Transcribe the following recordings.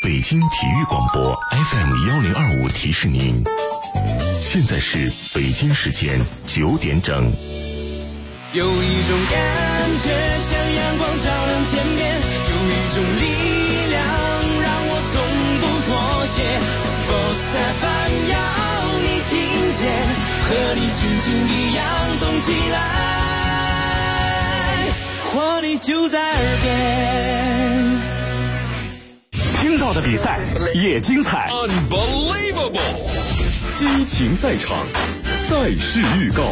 北京体育广播 FM1025提示您，现在是北京时间9点整。 有一种感觉像阳光照亮天边，有一种力量让我从不妥协。Sports FM 要你听见，和你心情一样动起来，活力就在耳边。 听到的比赛也精彩 Unbelievable 激情赛场，赛事预告。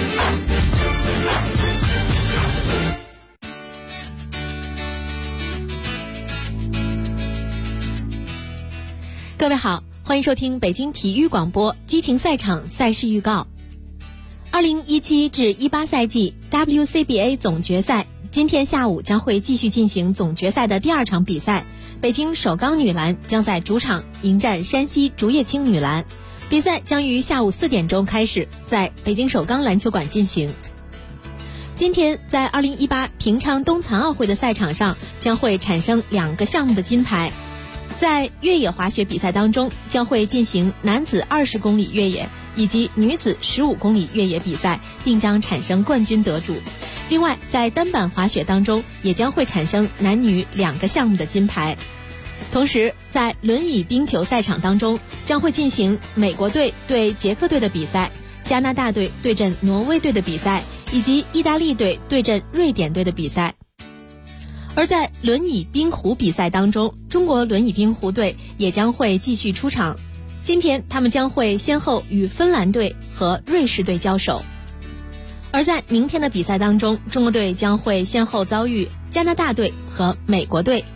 各位好，欢迎收听北京体育广播激情赛场赛事预告。2017至18赛季 WCBA 总决赛今天下午将会继续进行总决赛的第2场比赛，北京首钢女篮将在主场迎战山西竹叶青女篮，比赛将于下午4点钟开始，在北京首钢篮球馆进行。今天在2018平昌冬残奥会的赛场上将会产生2个项目的金牌，在越野滑雪比赛当中将会进行男子20公里越野以及女子15公里越野比赛，并将产生冠军得主。另外在单板滑雪当中也将会产生男女2个项目的金牌。同时在轮椅冰球赛场当中将会进行美国队对捷克队的比赛，加拿大队对阵挪威队的比赛，以及意大利队对阵瑞典队的比赛。而在轮椅冰壶比赛当中，中国轮椅冰壶队也将会继续出场，今天他们将会先后与芬兰队和瑞士队交手。而在明天的比赛当中，中国队将会先后遭遇加拿大队和美国队。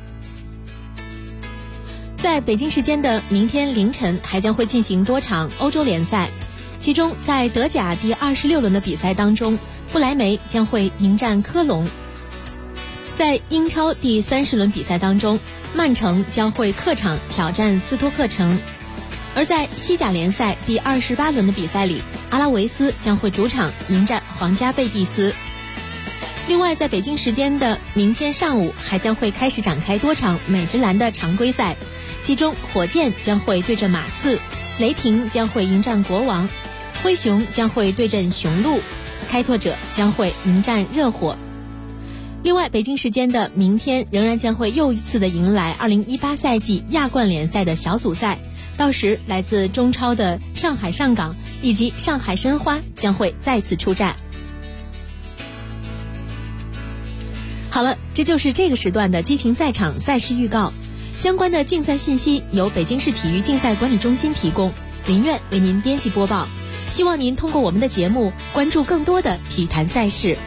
在北京时间的明天凌晨还将会进行多场欧洲联赛，其中在德甲第26轮的比赛当中，不莱梅将会迎战科隆。在英超第30轮比赛当中，曼城将会客场挑战斯托克城。而在西甲联赛第28轮的比赛里，阿拉维斯将会主场迎战皇家贝蒂斯。另外在北京时间的明天上午还将会开始展开多场美职篮的常规赛，其中火箭将会对阵马刺，雷霆将会迎战国王，灰熊将会对阵雄鹿，开拓者将会迎战热火。另外北京时间的明天仍然将会又一次的迎来2018赛季亚冠联赛的小组赛，到时来自中超的上海上港以及上海申花将会再次出战。好了，这就是这个时段的激情赛场赛事预告，相关的竞赛信息由北京市体育竞赛管理中心提供，林苑为您编辑播报，希望您通过我们的节目关注更多的体坛赛事。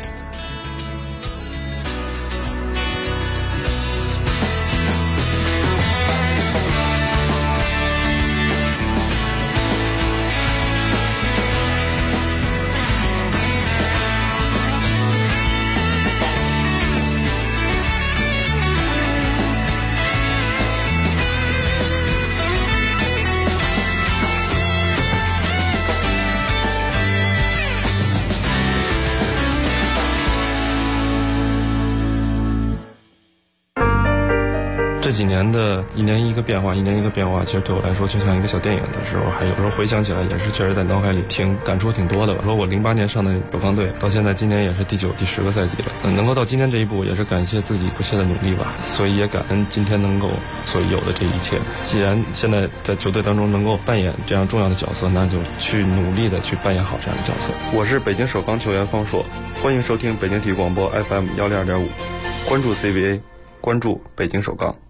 这几年的一年一个变化，其实对我来说就像一个小电影的时候，还有时候回想起来也是确实在脑海里感触挺多的吧。说我08年上的首钢队，到现在今年也是第9、第10个赛季了，能够到今天这一步，也是感谢自己不懈的努力吧。所以也感恩今天能够所有的这一切。既然现在在球队当中能够扮演这样重要的角色，那就去努力的去扮演好这样的角色。我是北京首钢球员方硕，欢迎收听北京体育广播 FM102.5，关注 CBA， 关注北京首钢。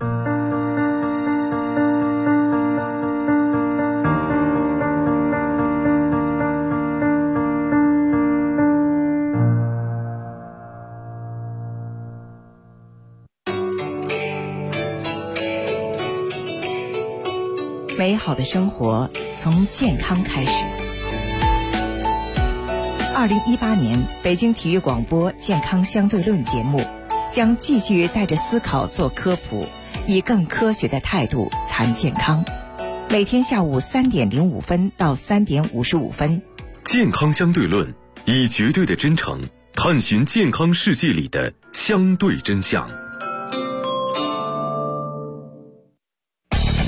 美好的生活从健康开始。2018年北京体育广播健康相对论节目将继续带着思考做科普，以更科学的态度谈健康。每天下午3点05分到3点55分。 健康相对论，以绝对的真诚探寻健康世界里的相对真相。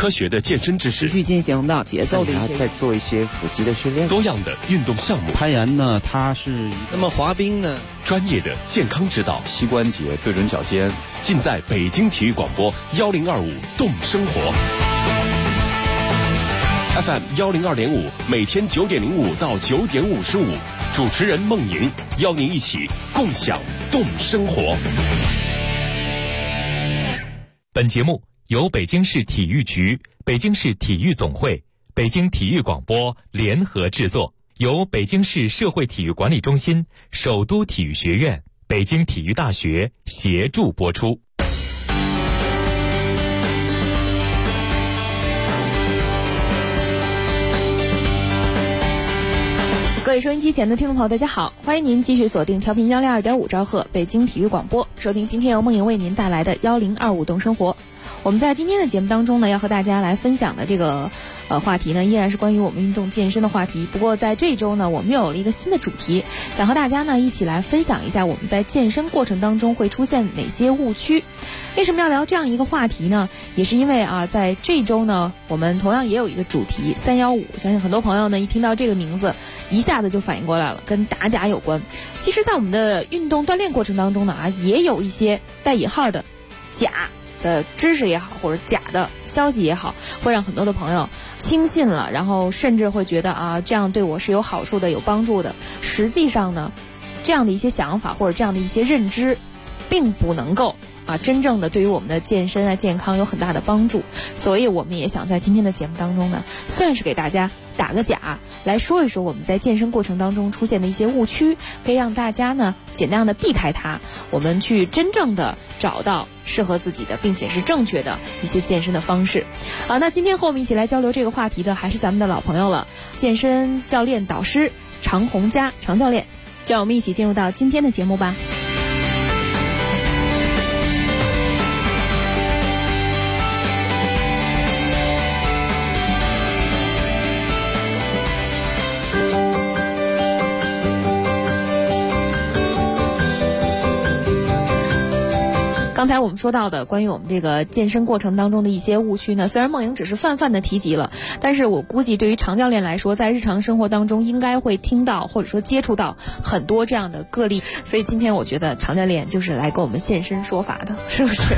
科学的健身知识， 持续进行的节奏的一些， 再做一些腹肌的训练， 多样的运动项目。 攀岩呢，它是那么滑冰呢， 专业的健康指导， 膝关节对准脚尖， 尽在北京体育广播1025动生活。FM 102.5，每天9点05到9点55，主持人孟莹邀您一起共享动生活。 本节目由北京市体育局、北京市体育总会、北京体育广播联合制作，由北京市社会体育管理中心、首都体育学院、北京体育大学协助播出。 各位收音机前的听众朋友，大家好，欢迎您继续锁定调频102.5兆赫北京体育广播，收听今天由梦莹为您带来的1025动生活。我们在今天的节目当中呢，要和大家来分享的这个话题呢，依然是关于我们运动健身的话题。不过在这一周呢，我们又有了一个新的主题，想和大家呢一起来分享一下我们在健身过程当中会出现哪些误区。为什么要聊这样一个话题呢？也是因为在这一周呢，我们同样也有一个主题315，相信很多朋友呢一听到这个名字，一下子就反应过来了，跟打假有关。其实在我们的运动锻炼过程当中呢，也有一些带引号的假的知识也好，或者假的消息也好，会让很多的朋友轻信了，然后甚至会觉得这样对我是有好处的、有帮助的。实际上呢，这样的一些想法或者这样的一些认知，并不能够真正的对于我们的健身健康有很大的帮助。所以我们也想在今天的节目当中呢，算是给大家打个假，来说一说我们在健身过程当中出现的一些误区，可以让大家呢尽量的避开它，我们去真正的找到适合自己的并且是正确的一些健身的方式。那今天和我们一起来交流这个话题的还是咱们的老朋友了，健身教练导师常洪佳常教练。就让我们一起进入到今天的节目吧。刚才我们说到的关于我们这个健身过程当中的一些误区呢，虽然梦莹只是泛泛的提及了，但是我估计对于常教练来说，在日常生活当中应该会听到或者说接触到很多这样的个例，所以今天我觉得常教练就是来给我们现身说法的，是不是？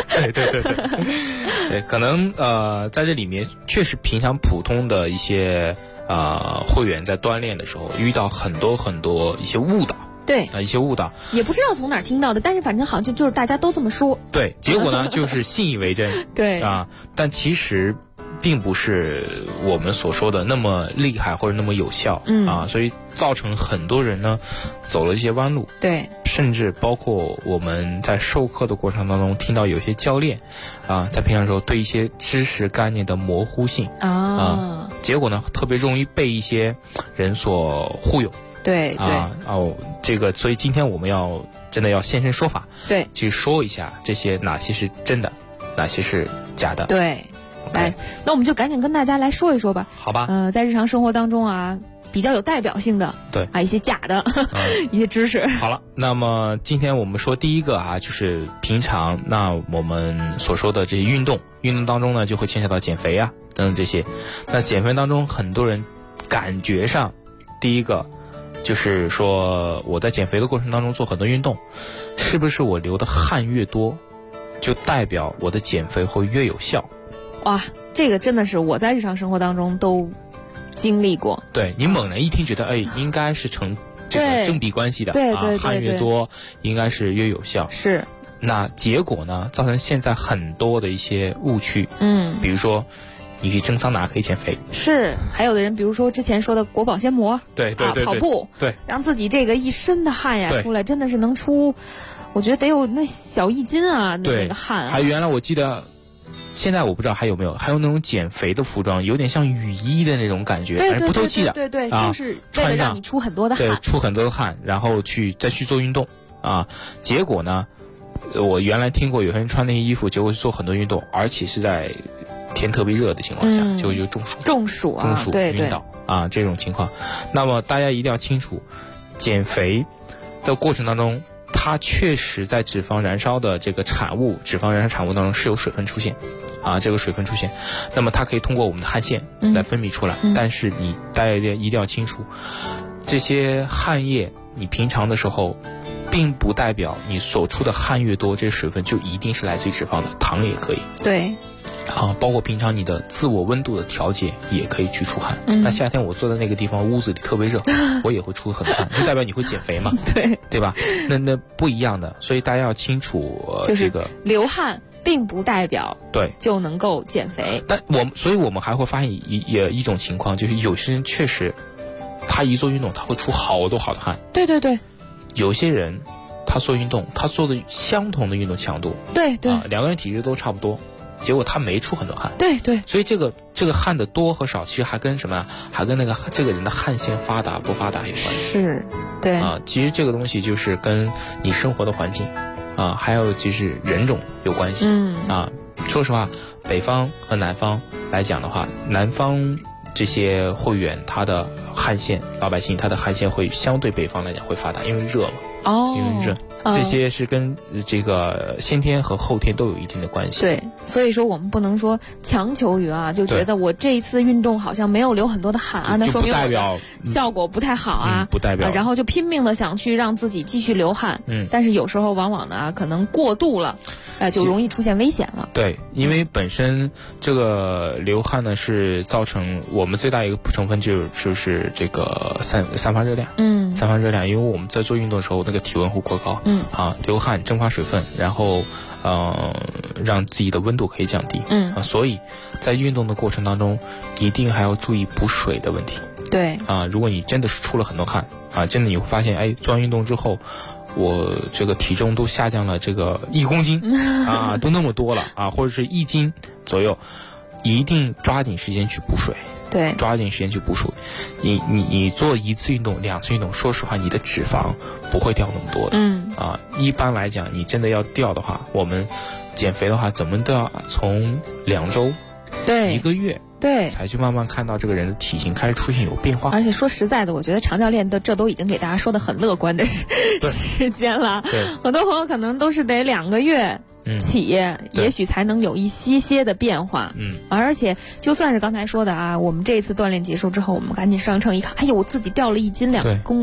对，可能在这里面确实平常普通的一些会员在锻炼的时候遇到很多一些误导。 对一些误导， 也不知道从哪儿听到的，但是反正好像就是大家都这么说。 对，结果呢就是信以为真。 对但其实并不是我们所说的那么厉害或者那么有效。所以造成很多人呢走了一些弯路。对，甚至包括我们在授课的过程当中听到有些教练在平常时候对一些知识概念的模糊性结果呢特别容易被一些人所忽悠。对这个，所以今天我们真的要现身说法，对，去说一下这些哪些是真的，哪些是假的。对， 来，那我们就赶紧跟大家来说一说吧。 好吧。 在日常生活当中比较有代表性的，对一些假的一些知识。 好了，那么今天我们说第一个就是平常我们所说的这些运动当中呢，就会牵扯到减肥等等这些。那减肥当中，很多人感觉上第一个就是说我在减肥的过程当中做很多运动，是不是我流的汗越多就代表我的减肥会越有效？ 哇，这个真的是我在日常生活当中都经历过。 对，你猛然一听觉得应该是成这个正比关系的。对，汗越多应该是越有效。是，那结果呢造成现在很多的一些误区。比如说你去蒸桑拿可以减肥，是， 还有的人比如说之前说的裹保鲜膜， 对， 跑步，对，让自己这个一身的汗出来，真的是能出，我觉得得有那小1斤那个汗还原来我记得，现在我不知道还有没有，还有那种减肥的服装，有点像雨衣的那种感觉， 对， 不透气的， 对，就是为了让你出很多的汗， 对，出很多的汗，然后再去做运动结果呢，我原来听过有些人穿那些衣服，结果去做很多运动，而且是在天特别热的情况下，就中暑晕倒这种情况。那么大家一定要清楚，减肥的过程当中，它确实在脂肪燃烧的这个产物，脂肪燃烧产物当中是有水分出现这个水分出现，那么它可以通过我们的汗腺来分泌出来。但是大家一定要清楚，这些汗液你平常的时候，并不代表你所出的汗越多，这水分就一定是来自于脂肪的，糖也可以。 对。 包括平常你的自我温度的调节也可以去出汗。那夏天我坐在那个地方，屋子里特别热，我也会出很多汗，就代表你会减肥嘛？对吧？那不一样的，所以大家要清楚这个流汗并不代表对就能够减肥。 但所以我们还会发现一种情况，就是有些人确实他一做运动他会出好多汗。 对。 有些人他做运动，他做的相同的运动强度， 对， 两个人体质都差不多。结果他没出很多汗， 对， 所以这个汗的多和少，其实还跟什么？还跟这个人的汗腺发达不发达有关系。 是，对其实这个东西就是跟你生活的环境还有就是人种有关系。说实话，北方和南方来讲的话，南方这些会员他的汗腺，老百姓他的汗腺会相对北方来讲会发达，因为热嘛。因为热。这些是跟这个先天和后天都有一定的关系。 对，所以说我们不能说强求于就觉得我这一次运动好像没有流很多的汗那说明我的效果不太好不代表， 然后就拼命的想去让自己继续流汗。但是有时候往往呢可能过度了，就容易出现危险了。 对，因为本身这个流汗呢是造成我们最大一个成分就是这个散发热量。散发热量，因为我们在做运动的时候那个体温会过高。流汗蒸发水分，然后让自己的温度可以降低。所以在运动的过程当中，一定还要注意补水的问题。 对如果你真的是出了很多汗真的你会发现，做完运动之后，我这个体重都下降了这个1公斤都那么多了或者是1斤左右，一定抓紧时间去补水。 对， 抓紧时间去补水。你做1次运动、2次运动，说实话，你的脂肪不会掉那么多的。一般来讲，你真的要掉的话，我们减肥的话，怎么都要从2周、1个月。 对， 才去慢慢看到这个人的体型开始出现有变化。 而且说实在的，我觉得常教练这都已经给大家说的很乐观的时间了。 对， 很多朋友可能都是得2个月起，也许才能有一些的变化。而且就算是刚才说的我们这一次锻炼结束之后，我们赶紧上秤一看，哎呦，我自己掉了1斤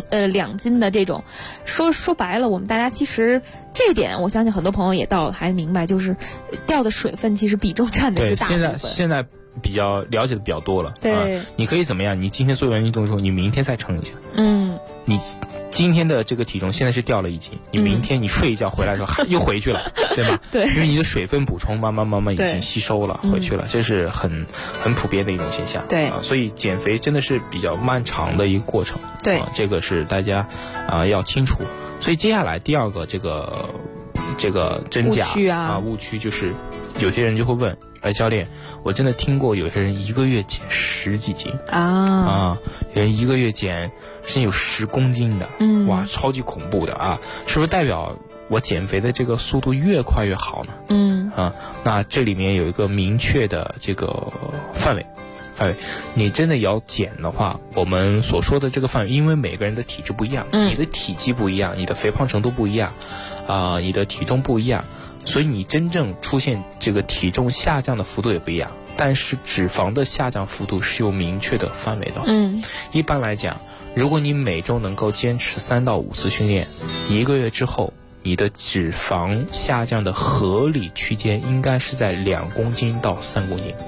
2斤的这种。说白了，我们大家其实这一点，我相信很多朋友也还明白，就是掉的水分其实比重占的是大部分。 现在比较了解的比较多了。 对， 你可以怎么样？你今天做完运动之后，你明天再称一下。你今天的这个体重现在是掉了1斤，你明天你睡一觉回来的时候又回去了，对吧？ 对， 因为你的水分补充慢慢已经吸收了回去了，这是很普遍的一种现象。 对所以减肥真的是比较漫长的一个过程。 对这个是大家要清楚。所以接下来第二个这个真假误区就是有些人就会问，教练，我真的听过有些人1个月减10几斤有人1个月减甚至有10公斤的。哇，超级恐怖的是不是代表我减肥的这个速度越快越好呢？那这里面有一个明确的这个范围，你真的要减的话，我们所说的这个范围，因为每个人的体质不一样，你的体积不一样，你的肥胖程度不一样你的体重不一样，所以你真正出现这个体重下降的幅度也不一样，但是脂肪的下降幅度是有明确的范围的。一般来讲，如果你每周能够坚持3到5次训练，1个月之后，你的脂肪下降的合理区间应该是在2公斤到3公斤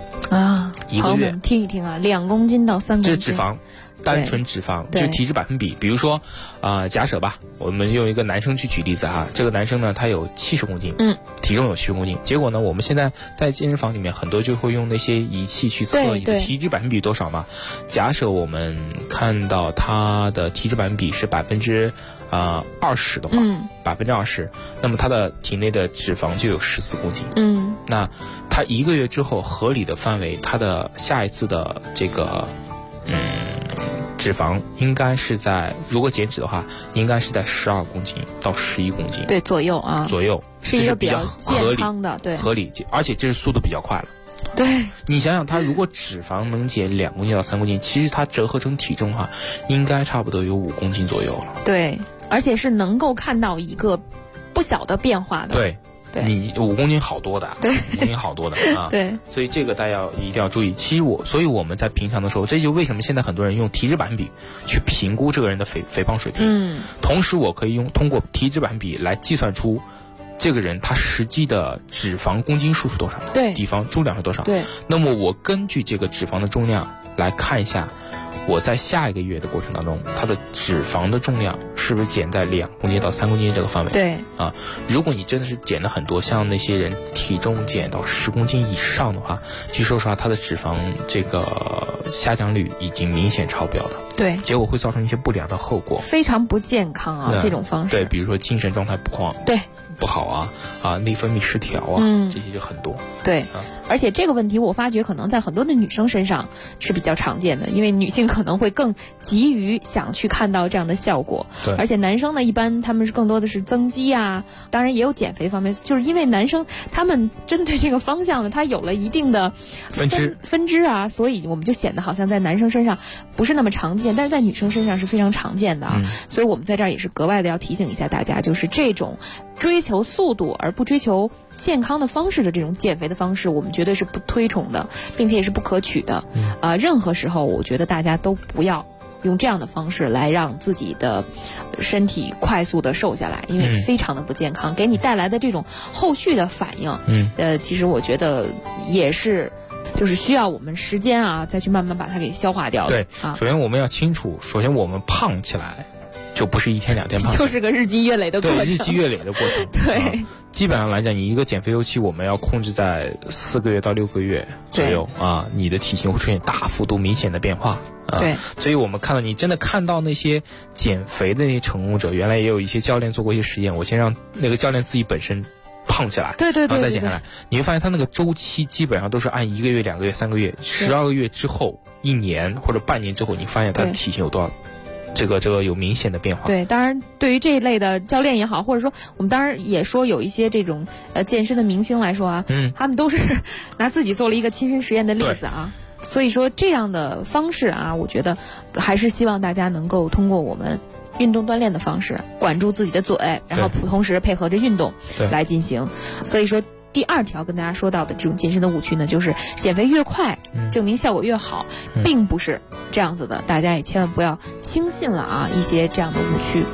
1个月。 听一听2公斤到3公斤， 这是脂肪，单纯脂肪，就是体脂百分比。比如说假设吧，我们用一个男生去举例子这个男生呢，他有70公斤，体重有70公斤，结果呢，我们现在在健身房里面很多就会用那些仪器去测你的体脂百分比多少嘛。假设我们看到他的体脂百分比是20%的话，20%，那么他的体内的脂肪就有14公斤。那他1个月之后合理的范围，他的下一次的这个脂肪应该是在，如果减脂的话，应该是在12公斤到11公斤， 对，左右是一个比较健康的，对， 合理，而且这是速度比较快了。 对， 你想想，他如果脂肪能减2公斤到3公斤，其实他折合成体重的话，应该差不多有5公斤左右了。 对，而且是能够看到一个不小的变化的。 你5公斤好多的， 对 ，5公斤好多的啊。 对， 所以这个大家一定要注意。其实所以我们在平常的时候，这就为什么现在很多人用体脂板比去评估这个人的肥胖水平。同时我可以通过体脂板比来计算出这个人他实际的脂肪公斤数是多少， 对， 脂肪重量是多少， 对。 那么我根据这个脂肪的重量来看一下，我在下一个月的过程当中，它的脂肪的重量是不是减在2公斤到3公斤这个范围？ 对啊，如果你真的是减了很多，像那些人体重减到10公斤以上的话，其实说实话，他的脂肪这个下降率已经明显超标的。 对， 结果会造成一些不良的后果， 非常不健康啊！这种方式， 对，比如说精神状态不好啊，内分泌失调啊，这些就很多。 对，而且这个问题我发觉可能在很多的女生身上是比较常见的，因为女性可能会更急于想去看到这样的效果。 对， 而且男生呢，一般他们是更多的是增肌啊，当然也有减肥方面，就是因为男生他们针对这个方向呢，他有了一定的分支啊，所以我们就显得好像在男生身上不是那么常见，但是在女生身上是非常常见的啊。所以我们在这儿也是格外的要提醒一下大家，就是这种追求速度而不追求健康的方式的这种减肥的方式，我们绝对是不推崇的，并且也是不可取的。任何时候我觉得大家都不要用这样的方式来让自己的身体快速的瘦下来，因为非常的不健康，给你带来的这种后续的反应，其实我觉得也是就是需要我们时间啊再去慢慢把它给消化掉的。 对，首先我们要清楚，首先我们胖起来就不是1天2天胖， 就是个日积月累的过程。 对，日积月累的过程。 对， 基本上来讲，你一个减肥周期我们要控制在4个月到6个月左右啊，你的体型会出现大幅度明显的变化。 对， 所以我们看到你真的看到那些减肥的那些成功者，原来也有一些教练做过一些实验，我先让那个教练自己本身胖起来， 对， 然后再减下来，你会发现他那个周期基本上都是按1个月、2个月、3个月、12个月之后，1年或者半年之后，你发现他的体型有多少。这个有明显的变化。 对，当然对于这一类的教练也好，或者说我们当然也说有一些这种健身的明星来说啊，他们都是拿自己做了一个亲身实验的例子啊。所以说这样的方式啊，我觉得还是希望大家能够通过我们运动锻炼的方式管住自己的嘴，然后同时配合着运动来进行。所以说第2条跟大家说到的这种健身的误区呢，就是减肥越快，证明效果越好，并不是这样子的，大家也千万不要轻信了啊一些这样的误区。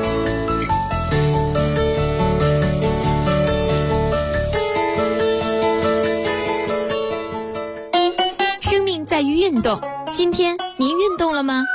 生命在于运动，今天您运动了吗？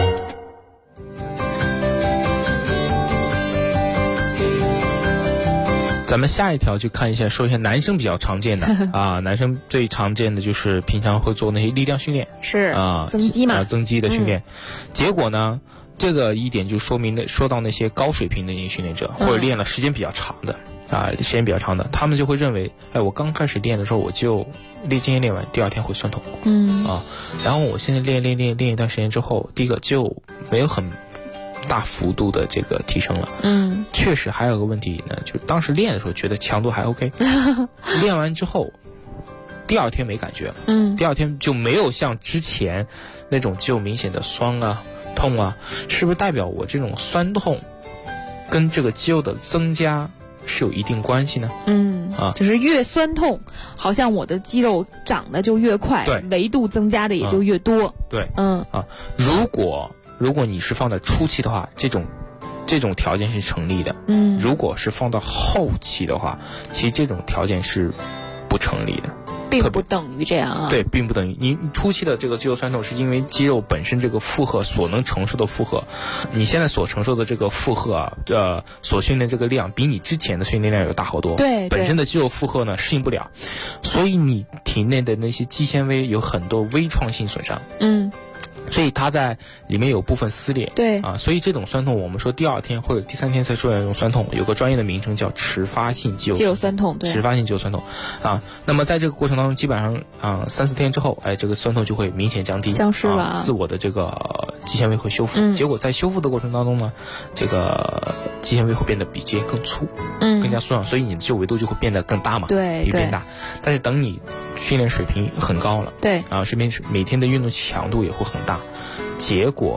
咱们下一条就看一下，说一下男生比较常见的啊，男生最常见的就是平常会做那些力量训练， 是啊，增肌嘛， 增肌的训练。结果呢，这个一点就说到那些高水平的那些训练者，或者练了时间比较长的他们就会认为，我刚开始练的时候，我就今天练完，第2天会酸痛，然后我现在练一段时间之后，第一个就没有很大幅度的这个提升了。确实还有个问题呢，就是当时练的时候觉得强度还 OK， 练完之后第2天没感觉了，第2天就没有像之前那种就明显的酸啊痛啊，是不是代表我这种酸痛跟这个肌肉的增加是有一定关系呢？ 就是越酸痛，好像我的肌肉长得就越快， 对， 维度增加的也就越多。 对，如果你是放在初期的话，这种条件是成立的。如果是放到后期的话，其实这种条件是不成立的， 并不等于这样啊。 对，并不等于你初期的这个肌肉酸痛，是因为肌肉本身这个负荷所能承受的负荷，你现在所承受的这个负荷啊，所训练这个量比你之前的训练量有大好多。 对， 本身的肌肉负荷呢适应不了，所以你体内的那些肌纤维有很多微创性损伤。所以它在里面有部分撕裂， 对啊，所以这种酸痛，我们说第2天或者第3天才出现这种酸痛，有个专业的名称叫迟发性肌肉酸痛，对， 迟发性肌肉酸痛啊。那么在这个过程当中，基本上3-4天之后，这个酸痛就会明显降低， 消失了， 自我的这个肌纤维会修复。结果在修复的过程当中呢，这个肌纤维会变得比之前更粗，更加松软，所以你的肌肉维度就会变得更大嘛， 对， 变大。但是等你训练水平很高了， 对啊，每天的运动强度也会很大。结果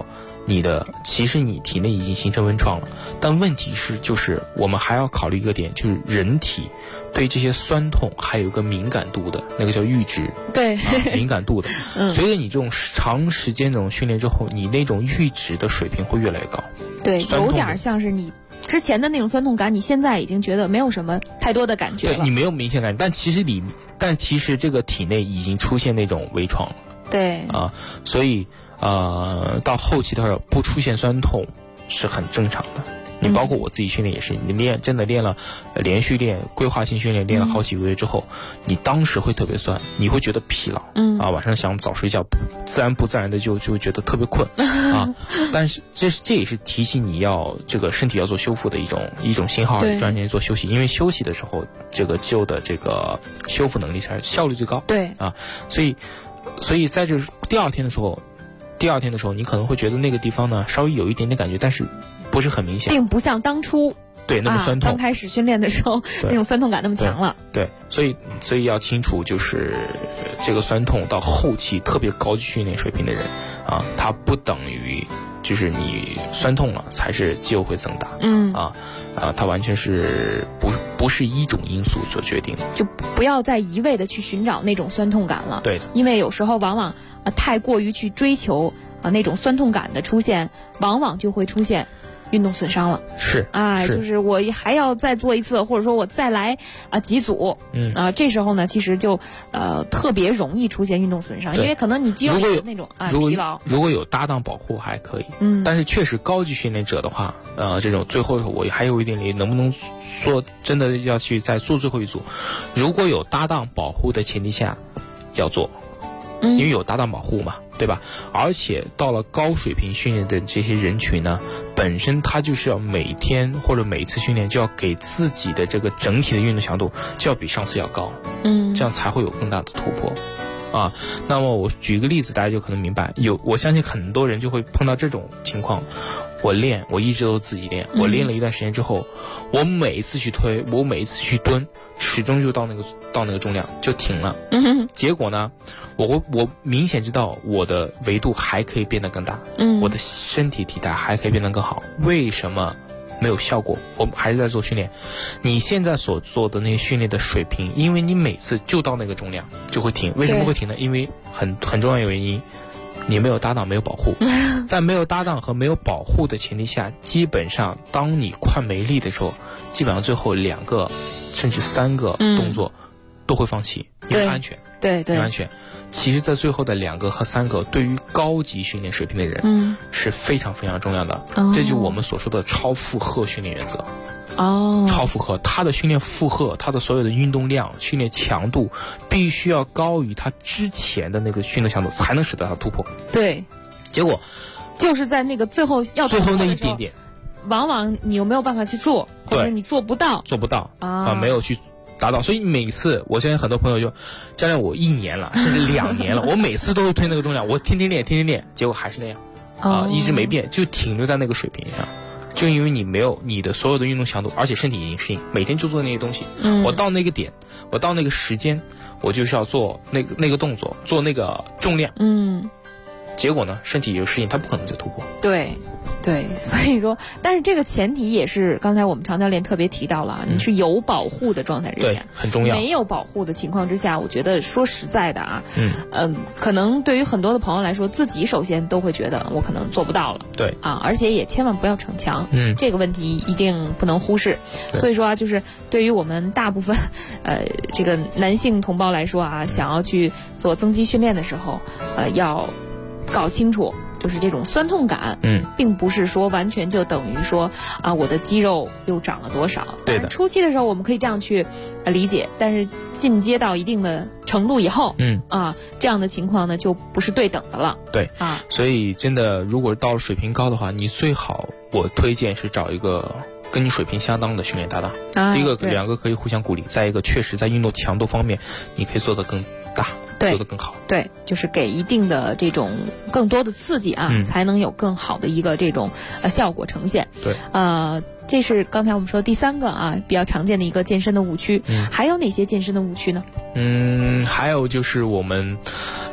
其实你体内已经形成温创了，但问题是就是我们还要考虑一个点，就是人体对这些酸痛还有一个敏感度的，那个叫阈值， 对， 敏感度的。随着你这种长时间这种训练之后，你那种阈值的水平会越来越高。 对，有点像是你之前的那种酸痛感，你现在已经觉得没有什么太多的感觉了。 对，你没有明显感觉，但其实这个体内已经出现那种微创了。 对啊，所以到后期的时候不出现酸痛是很正常的。你包括我自己训练也是，你真的练了连续练规划性训练练了好几个月之后，你当时会特别酸，你会觉得疲劳，晚上想早睡觉，自然的就觉得特别困啊。但是这也是提醒你要这个身体要做修复的一种信号，专业做休息，因为休息的时候这个肌肉的这个修复能力才效率最高。 对啊，所以在这第二天的时候，你可能会觉得那个地方呢稍微有一点点感觉，但是不是很明显， 并不像当初对那么酸痛， 刚开始训练的时候那种酸痛感那么强了。 对，所以要清楚，就是这个酸痛到后期特别高级训练水平的人啊，它不等于就是你酸痛了才是肌肉会增大。它完全是不是一种因素所决定的， 就不要再一味的去寻找那种酸痛感了。 对， 因为有时候往往太过于去追求那种酸痛感的出现，往往就会出现运动损伤了。 是就是我还要再做一次，或者说我再来几组，这时候呢其实就特别容易出现运动损伤，因为可能你肌肉有那种疲劳。 如果有搭档保护还可以，但是确实高级训练者的话，这种最后我还有一点点能不能说真的要去再做最后一组，如果有搭档保护的前提下要做。因为有搭档保护嘛，对吧？而且到了高水平训练的这些人群呢，本身他就是要每天或者每次训练就要给自己的这个整体的运动强度就要比上次要高，这样才会有更大的突破啊。那么我举一个例子，大家就可能明白，我相信很多人就会碰到这种情况。我一直都自己练，我练了一段时间之后，我每一次去推，我每一次去蹲，始终就到那个重量就停了。结果呢，我明显知道我的维度还可以变得更大，我的身体体态还可以变得更好。为什么没有效果？我还是在做训练。你现在所做的那些训练的水平，因为你每次就到那个重量就会停。为什么会停呢？因为很重要的原因。你没有搭档，没有保护，在没有搭档和没有保护的前提下，基本上当你快没力的时候，基本上最后2个甚至3个动作都会放弃，因为安全。 对， 因为安全。其实在最后的2个和3个对于高级训练水平的人是非常非常重要的，这就是我们所说的超负荷训练原则。超负荷，他的训练负荷，他的所有的运动量、训练强度，必须要高于他之前的那个训练强度，才能使得他突破。 对， 结果就是在那个最后那一点点， 往往你又没有办法去做，或者你做不到没有去达到。所以每次我相信很多朋友就，教练我1年了，甚至2年了，我每次都会推那个重量，我天天练，结果还是那样一直没变，就停留在那个水平上。就因为你没有你的所有的运动强度，而且身体已经适应，每天就做那些东西。我到那个点，我到那个时间，我就是要做那个动作，做那个重量。结果呢，身体有适应，它不可能再突破。 对，所以说，但是这个前提也是刚才我们常教练特别提到了，你是有保护的状态之下， 对，很重要。 没有保护的情况之下，我觉得说实在的可能对于很多的朋友来说，自己首先都会觉得我可能做不到了， 对而且也千万不要逞强，这个问题一定不能忽视。所以说就是对于我们大部分这个男性同胞来说想要去做增肌训练的时候，要搞清楚。就是这种酸痛感，并不是说完全就等于说我的肌肉又长了多少。 对的。 初期的时候我们可以这样去理解，但是进阶到一定的程度以后，这样的情况呢就不是对等的了。 对所以真的，如果到了水平高的话，你最好我推荐是找一个跟你水平相当的训练搭档。第一个2个可以互相鼓励，再一个确实在运动强度方面，你可以做得更大。做得更好， 对，就是给一定的这种更多的刺激才能有更好的一个这种效果呈现。 对， 这是刚才我们说第3个比较常见的一个健身的误区。还有哪些健身的误区呢？ 还有就是我们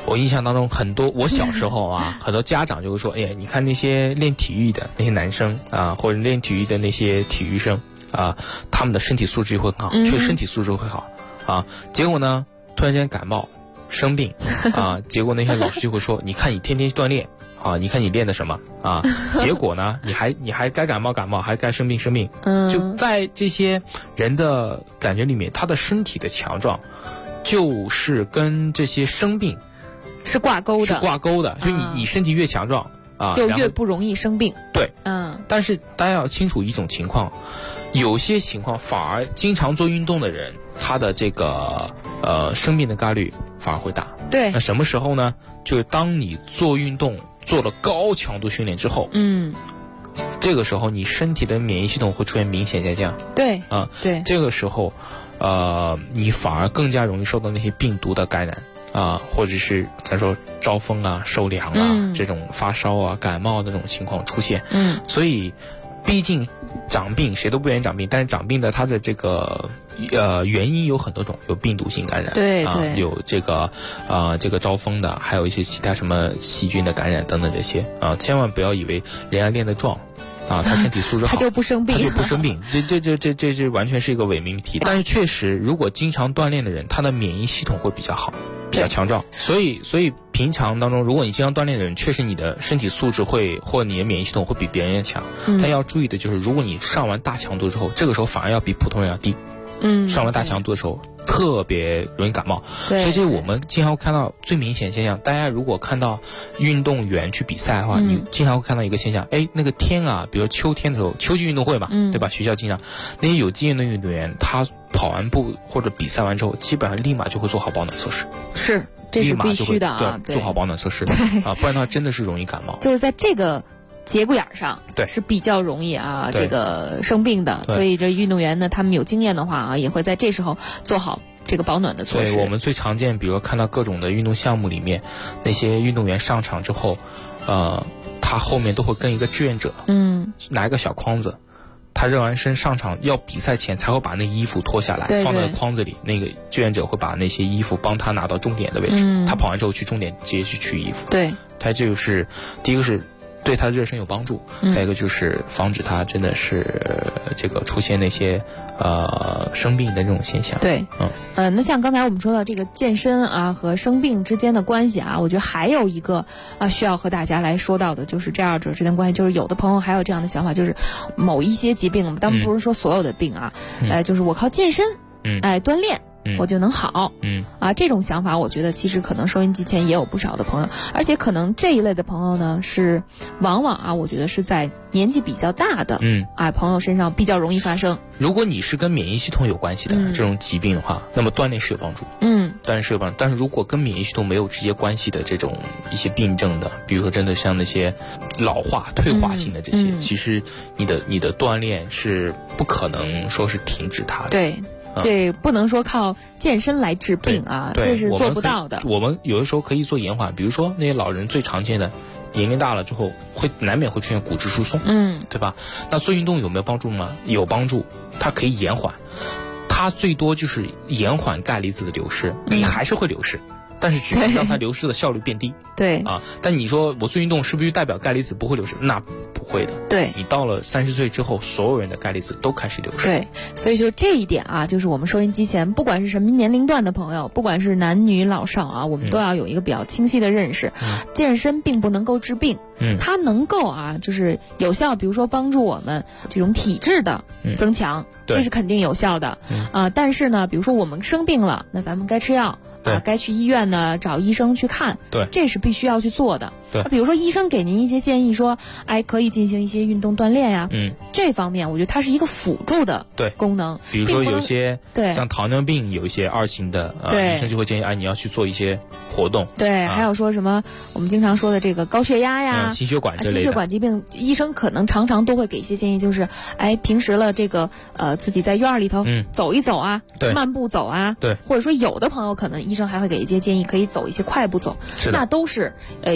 我印象当中很多，我小时候啊，很多家长就会说，哎呀，你看那些练体育的那些男生啊，或者练体育的那些体育生啊，他们的身体素质会很好，确实身体素质会好啊。结果呢，突然间感冒生病啊，结果那些老师就会说，你看你天天锻炼啊，你看你练的什么啊？结果呢，你还该感冒，还该生病。就在这些人的感觉里面，他的身体的强壮，就是跟这些生病是挂钩的， 就你身体越强壮啊， 就越不容易生病。 对，但是大家要清楚一种情况，有些情况反而经常做运动的人，他的这个生病的概率反而会大。 对， 那什么时候呢？就是当你做运动做了高强度训练之后，这个时候你身体的免疫系统会出现明显下降。 对，对， 这个时候你反而更加容易受到那些病毒的感染啊，或者是咱说招风啊、受凉啊、这种发烧啊、感冒的这种情况出现。所以毕竟长病谁都不愿意长病，但是长病的它的这个原因有很多种，有病毒性感染， 对， 有这个招风的，还有一些其他什么细菌的感染等等这些啊，千万不要以为人家练得壮啊，他身体素质好， 他就不生病， 这完全是一个伪命题。但是确实，如果经常锻炼的人，他的免疫系统会比较好，比较强壮。所以平常当中，如果你经常锻炼的人，确实你的身体素质或你的免疫系统会比别人强。但要注意的就是，如果你上完大强度之后，这个时候反而要比普通人要低。上完大强度的时候特别容易感冒，所以这我们经常会看到最明显现象。大家如果看到运动员去比赛的话，你经常会看到一个现象，那个天啊，比如秋天的时候，秋季运动会嘛，对吧？学校经常那些有经验的运动员，他跑完步或者比赛完之后，基本上立马就会做好保暖措施。 是，这是必须的啊， 对，做好保暖措施啊，不然的话真的是容易感冒。 就是在这个节骨眼上， 对， 是比较容易这个生病的，所以这运动员呢，他们有经验的话也会在这时候做好这个保暖的措施。 对，我们最常见，比如看到各种的运动项目里面，那些运动员上场之后，他后面都会跟一个志愿者，拿一个小筐子，他热完身上场要比赛前才会把那衣服脱下来，放在筐子里，那个志愿者会把那些衣服帮他拿到终点的位置，他跑完之后去终点直接去取衣服。 对， 他就是第一个是对他的热身有帮助，再一个就是防止他真的是这个出现那些生病的这种现象。 对，那像刚才我们说到这个健身和生病之间的关系我觉得还有一个需要和大家来说到的，就是这二者之间关系。就是有的朋友还有这样的想法，就是某一些疾病，当然不是说所有的病就是我靠健身，锻炼。我就能好，这种想法，我觉得其实可能收音机前也有不少的朋友，而且可能这一类的朋友呢，是往往我觉得是在年纪比较大的，朋友身上比较容易发生。 如果你是跟免疫系统有关系的这种疾病的话，那么锻炼是有帮助，锻炼是有帮助。但是如果跟免疫系统没有直接关系的这种一些病症的，比如说真的像那些老化、退化性的这些，其实你的锻炼是不可能说是停止它的。 对。这不能说靠健身来治病这是做不到的。 我们有的时候可以做延缓，比如说那些老人最常见的，年龄大了之后难免会出现骨质疏松，对吧？那做运动有没有帮助吗？有帮助，它可以延缓，它最多就是延缓钙离子的流失，你还是会流失。但是只是让它流失的效率变低。 对但你说我做运动是不是代表钙离子不会流失？那不会的。 对， 你到了30岁之后，所有人的钙离子都开始流失。 对，所以就这一点就是我们收音机前，不管是什么年龄段的朋友，不管是男女老少我们都要有一个比较清晰的认识。健身并不能够治病，它能够就是有效，比如说帮助我们这种体质的增强，这是肯定有效的。但是呢，比如说我们生病了，那咱们该吃药。该去医院呢找医生去看， 对， 这是必须要去做的。 对， 比如说医生给您一些建议说，可以进行一些运动锻炼呀，这方面我觉得它是一个辅助的功能。 比如说有些像糖尿病有一些2型的，医生就会建议你要去做一些活动。 对，还有说什么我们经常说的这个高血压呀、 心血管之类的心血管疾病，医生可能常常都会给一些建议，就是平时了这个自己在院里头走一走慢步走对， 或者说有的朋友可能医生还会给一些建议，可以走一些快步走，那都是有了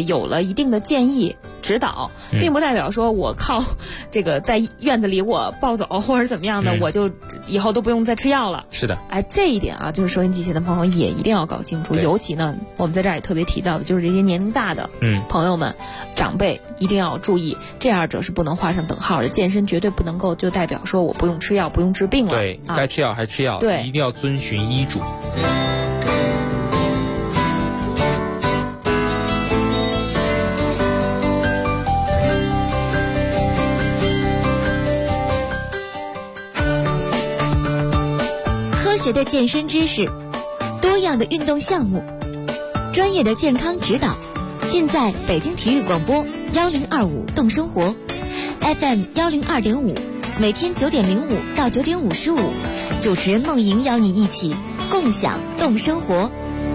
一定的建议指导，并不代表说我靠这个在院子里我暴走或者怎么样的，我就以后都不用再吃药了。 是的， 哎，这一点啊，就是收音机前的朋友也一定要搞清楚。尤其呢，我们在这儿也特别提到的，就是这些年龄大的朋友们、长辈一定要注意，这二者是不能画上等号的。健身绝对不能够就代表说我不用吃药、不用治病了。 对，该吃药还吃药，对，一定要遵循医嘱。 科学的健身知识，多样的运动项目，专业的健康指导，尽在北京体育广播1025动生活 FM 102.5，每天9点05到9点55，主持人梦莹邀你一起共享动生活。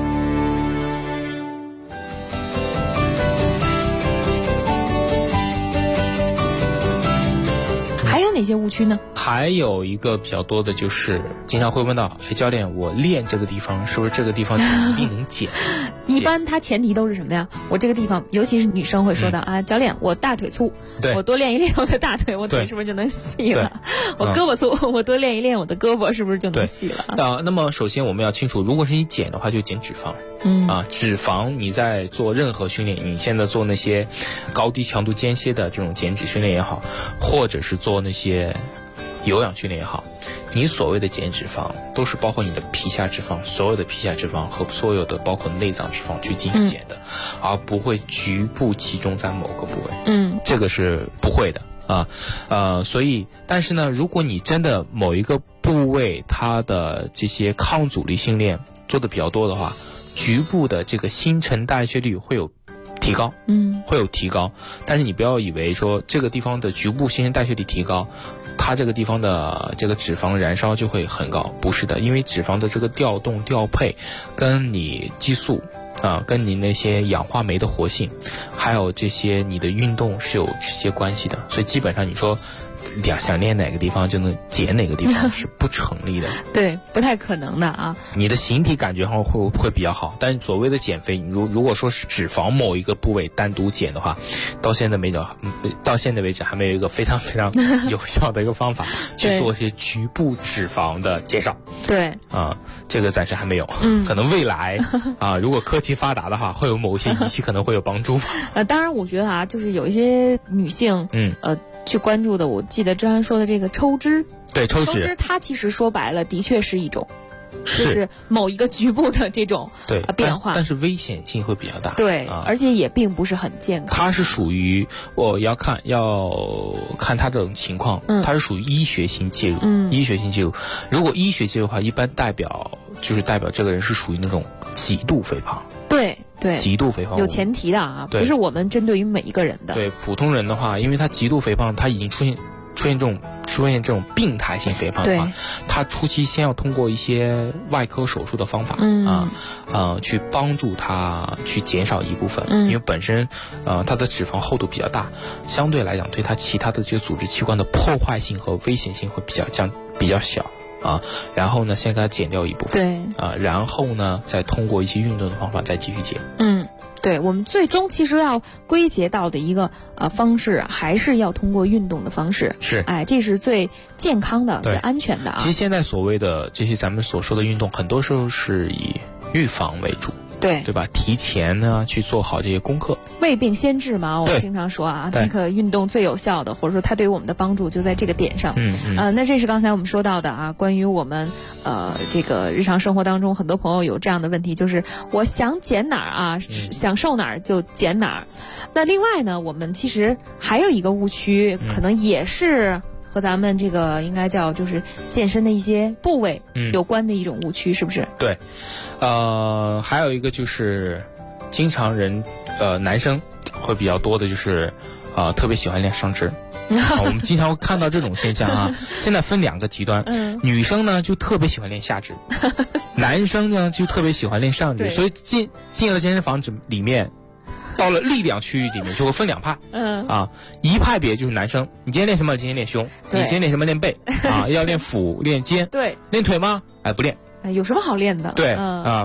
还有哪些误区呢？ 还有一个比较多的就是经常会问到，教练，我练这个地方是不是这个地方就一定能减？ 一般它前提都是什么呀？我这个地方，尤其是女生会说的教练，我大腿粗，我多练一练我的大腿，我腿是不是就能细了？我胳膊粗，我多练一练我的胳膊是不是就能细了？ 那么首先我们要清楚，如果是你减的话，就减脂肪。脂肪你在做任何训练，你现在做那些高低强度间歇的这种减脂训练也好，或者是做那些有氧训练也好，你所谓的减脂肪都是包括你的皮下脂肪，所有的皮下脂肪和所有的包括内脏脂肪去进行减的，而不会局部集中在某个部位。这个是不会的所以但是呢，如果你真的某一个部位它的这些抗阻力训练做的比较多的话，局部的这个新陈代谢率会有提高，会有提高，但是你不要以为说这个地方的局部新陈代谢率提高，它这个地方的这个脂肪燃烧就会很高，不是的，因为脂肪的这个调动调配跟你激素跟你那些氧化酶的活性，还有这些你的运动是有直接关系的，所以基本上你说想练哪个地方就能减哪个地方是不成立的。 对，不太可能的啊。 你的形体感觉上会比较好，但所谓的减肥，如果说是脂肪某一个部位单独减的话，到现在为止还没有一个非常非常有效的一个方法去做一些局部脂肪的减少。 对这个暂时还没有，可能未来如果科技发达的话，会有某一些仪器可能会有帮助。 当然我觉得就是有一些女性去关注的，我记得张安说的这个抽脂， 对，抽脂它其实说白了的确是一种，就是某一个局部的这种变化， 但是危险性会比较大， 对，而且也并不是很健康。 它是属于我要看它这种情况，它是属于医学性介入，医学性介入。如果医学介入的话，一般代表这个人是属于那种极度肥胖。 对， 极度肥胖有前提的不是我们针对于每一个人的。 对，普通人的话，因为他极度肥胖，他已经出现这种病态性肥胖的话，他初期先要通过一些外科手术的方法去帮助他去减少一部分，因为本身他的脂肪厚度比较大，相对来讲对他其他的这个组织器官的破坏性和危险性会比较小。然后呢，先给它减掉一部分，然后呢，再通过一些运动的方法再继续减。 对，我们最终其实要归结到的一个方式，还是要通过运动的方式。 是， 这是最健康的、最安全的其实现在所谓的这些咱们所说的运动，很多时候是以预防为主。对吧？提前呢去做好这些功课， 未病先治嘛。我经常说这个运动最有效的，或者说它对于我们的帮助就在这个点上。那这是刚才我们说到的关于我们这个日常生活当中，很多朋友有这样的问题，就是我想减哪儿想瘦哪儿就减哪儿。那另外呢，我们其实还有一个误区，可能也是和咱们这个应该叫就是健身的一些部位有关的一种误区，是不是？ 对。还有一个就是经常男生会比较多的就是特别喜欢练上肢我们经常会看到这种现象现在分两个极端，女生呢就特别喜欢练下肢男生呢就特别喜欢练上肢，所以进了健身房里面，到了力量区域里面就会分两派一派别就是男生，你今天练什么？今天练胸，你今天练什么？练背要练腹练肩， 对， 练腿吗？不练。 有什么好练的？ 对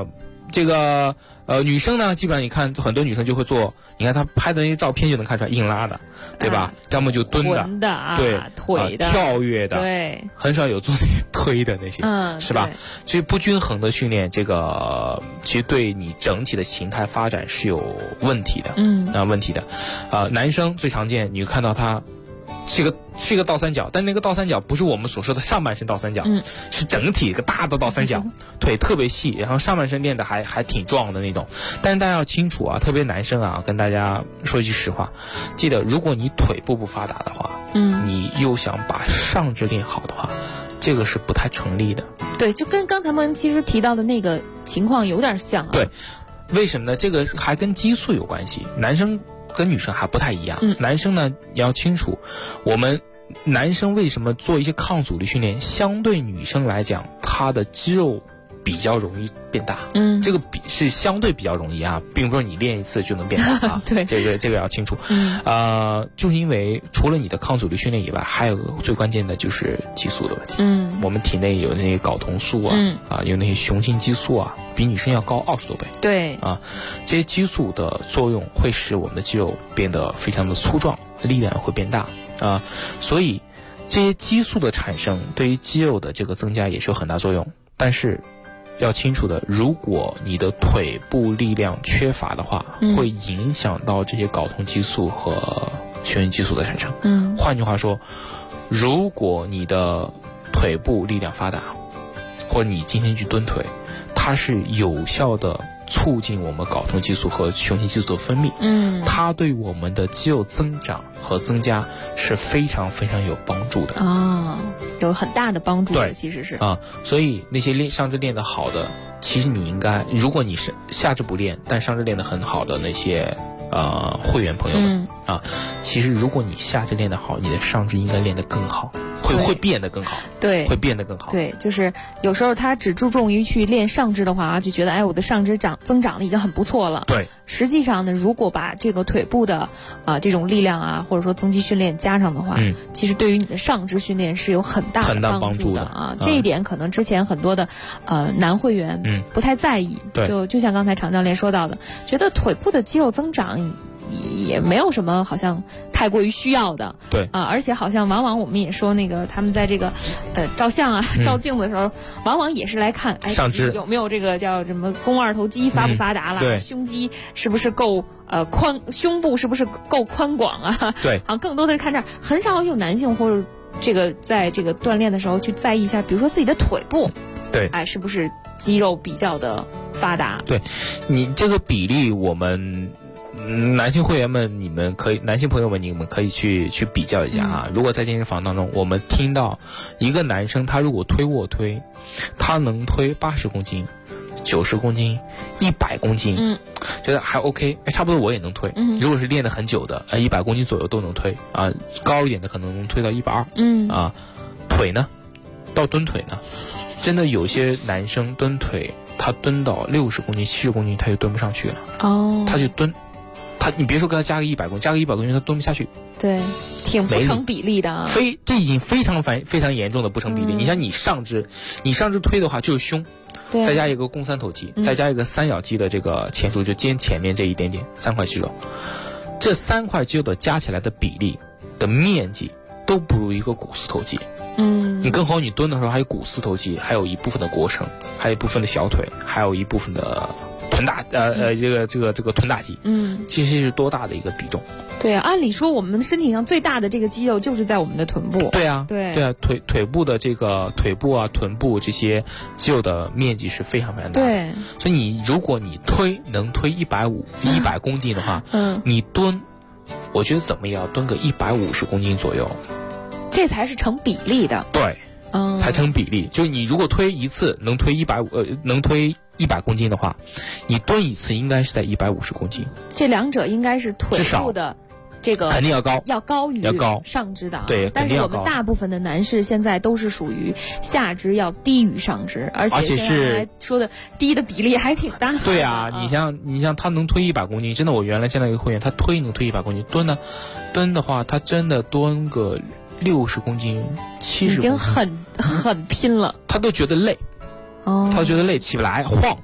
这个女生呢，基本上你看很多女生就会做，你看她拍的那些照片就能看出来硬拉的，对吧？要么就蹲的，对， 腿的， 跳跃的， 对， 很少有做那些推的那些，是吧？所以不均衡的训练，这个其实对你整体的形态发展是有问题的，问题的。男生最常见，你看到他是一个倒三角，但那个倒三角不是我们所说的上半身倒三角，是整体一个大的倒三角，腿特别细，然后上半身练的还挺壮的那种。但是大家要清楚啊，特别男生啊，跟大家说一句实话，记得如果你腿部不发达的话，你又想把上肢练好的话，这个是不太成立的。 对，就跟刚才我们其实提到的那个情况有点像啊。 对，为什么呢？这个还跟激素有关系，男生跟女生还不太一样。男生呢，你要清楚，我们男生为什么做一些抗阻力训练，相对女生来讲，他的肌肉比较容易变大。这个是相对比较容易啊，并不是你练一次就能变大啊。 对， 这个要清楚。就是因为除了你的抗阻力训练以外，还有个最关键的就是激素的问题。我们体内有那些睾酮素啊，有那些雄性激素啊，比女生要高20多倍。 对啊，这些激素的作用会使我们的肌肉变得非常的粗壮，力量会变大啊，所以这些激素的产生对于肌肉的这个增加也是有很大作用。但是要清楚的，如果你的腿部力量缺乏的话，会影响到这些睾酮激素和雄性激素的产生。换句话说，如果你的腿部力量发达，或者你今天去蹲腿，它是有效的促进我们睾酮激素和雄性激素的分泌。它对我们的肌肉增长和增加是非常非常有帮助的有很大的帮助的。其实是所以那些上肢练得好的，其实你应该，如果你是下肢不练但上肢练得很好的那些会员朋友们其实如果你下肢练得好，你的上肢应该练得更好，会变得更好。 对， 会变得更好。 对，就是有时候他只注重于去练上肢的话就觉得我的上肢增长的已经很不错了。 对， 实际上呢，如果把这个腿部的这种力量或者说增肌训练加上的话，其实对于你的上肢训练是有很大的帮助的这一点可能之前很多的男会员不太在意。就像刚才常教练说到的，觉得腿部的肌肉增长也没有什么好像太过于需要的。 对而且好像往往我们也说那个他们在这个照相照镜子的时候，往往也是来看上肢有没有这个叫什么肱二头肌发不发达了，胸肌是不是够宽，胸部是不是够宽广啊？ 对， 好像更多的是看这儿，很少有男性或者这个在这个锻炼的时候去在意一下，比如说自己的腿部， 对， 是不是肌肉比较的发达？ 对，你这个比例我们。男性会员们，男性朋友们，你们可以去比较一下如果在健身房当中，我们听到一个男生他如果推卧推，他能推80公斤、90公斤、100公斤，觉得还 OK， 差不多我也能推。如果是练得很久的，100公斤左右都能推高一点的可能能推到120。腿呢，到蹲腿呢，真的有些男生蹲腿，他蹲到60公斤、70公斤，他就蹲不上去了。他就蹲。你别说给他加个100公斤，加个100公斤他蹲不下去。 对，挺不成比例的这已经非常严重的不成比例。你像你上肢推的话就是胸，再加一个肱三头肌，再加一个三角肌的这个前束，就肩前面这一点点3块肌肉，这3块肌肉的加起来的比例的面积都不如一个股四头肌。你更好，你蹲的时候还有股四头肌，还有一部分的腘绳，还有一部分的小腿，还有一部分的臀大这个臀大肌。其实是多大的一个比重？ 对啊，按理说我们身体上最大的这个肌肉就是在我们的臀部。 对啊，腿部的这个腿部臀部这些肌肉的面积是非常非常大的。 对， 所以如果你能推100公斤的话，你蹲，我觉得怎么也要蹲个150公斤左右。 这才是成比例的。 对，才成比例。就你如果推一次能推能推100公斤的话，你蹲一次应该是在150公斤。 这两者应该是腿部的这个肯定要高于上肢的。 对， 但是我们大部分的男士现在都是属于下肢要低于上肢，而且是说的低的比例还挺大的。 对啊，你像他能推100公斤，真的，我原来见到一个会员，他能推100公斤，蹲的话，他真的蹲个60公斤、70公斤， 已经很拼了。 他都觉得累，他觉得累，起不来，晃，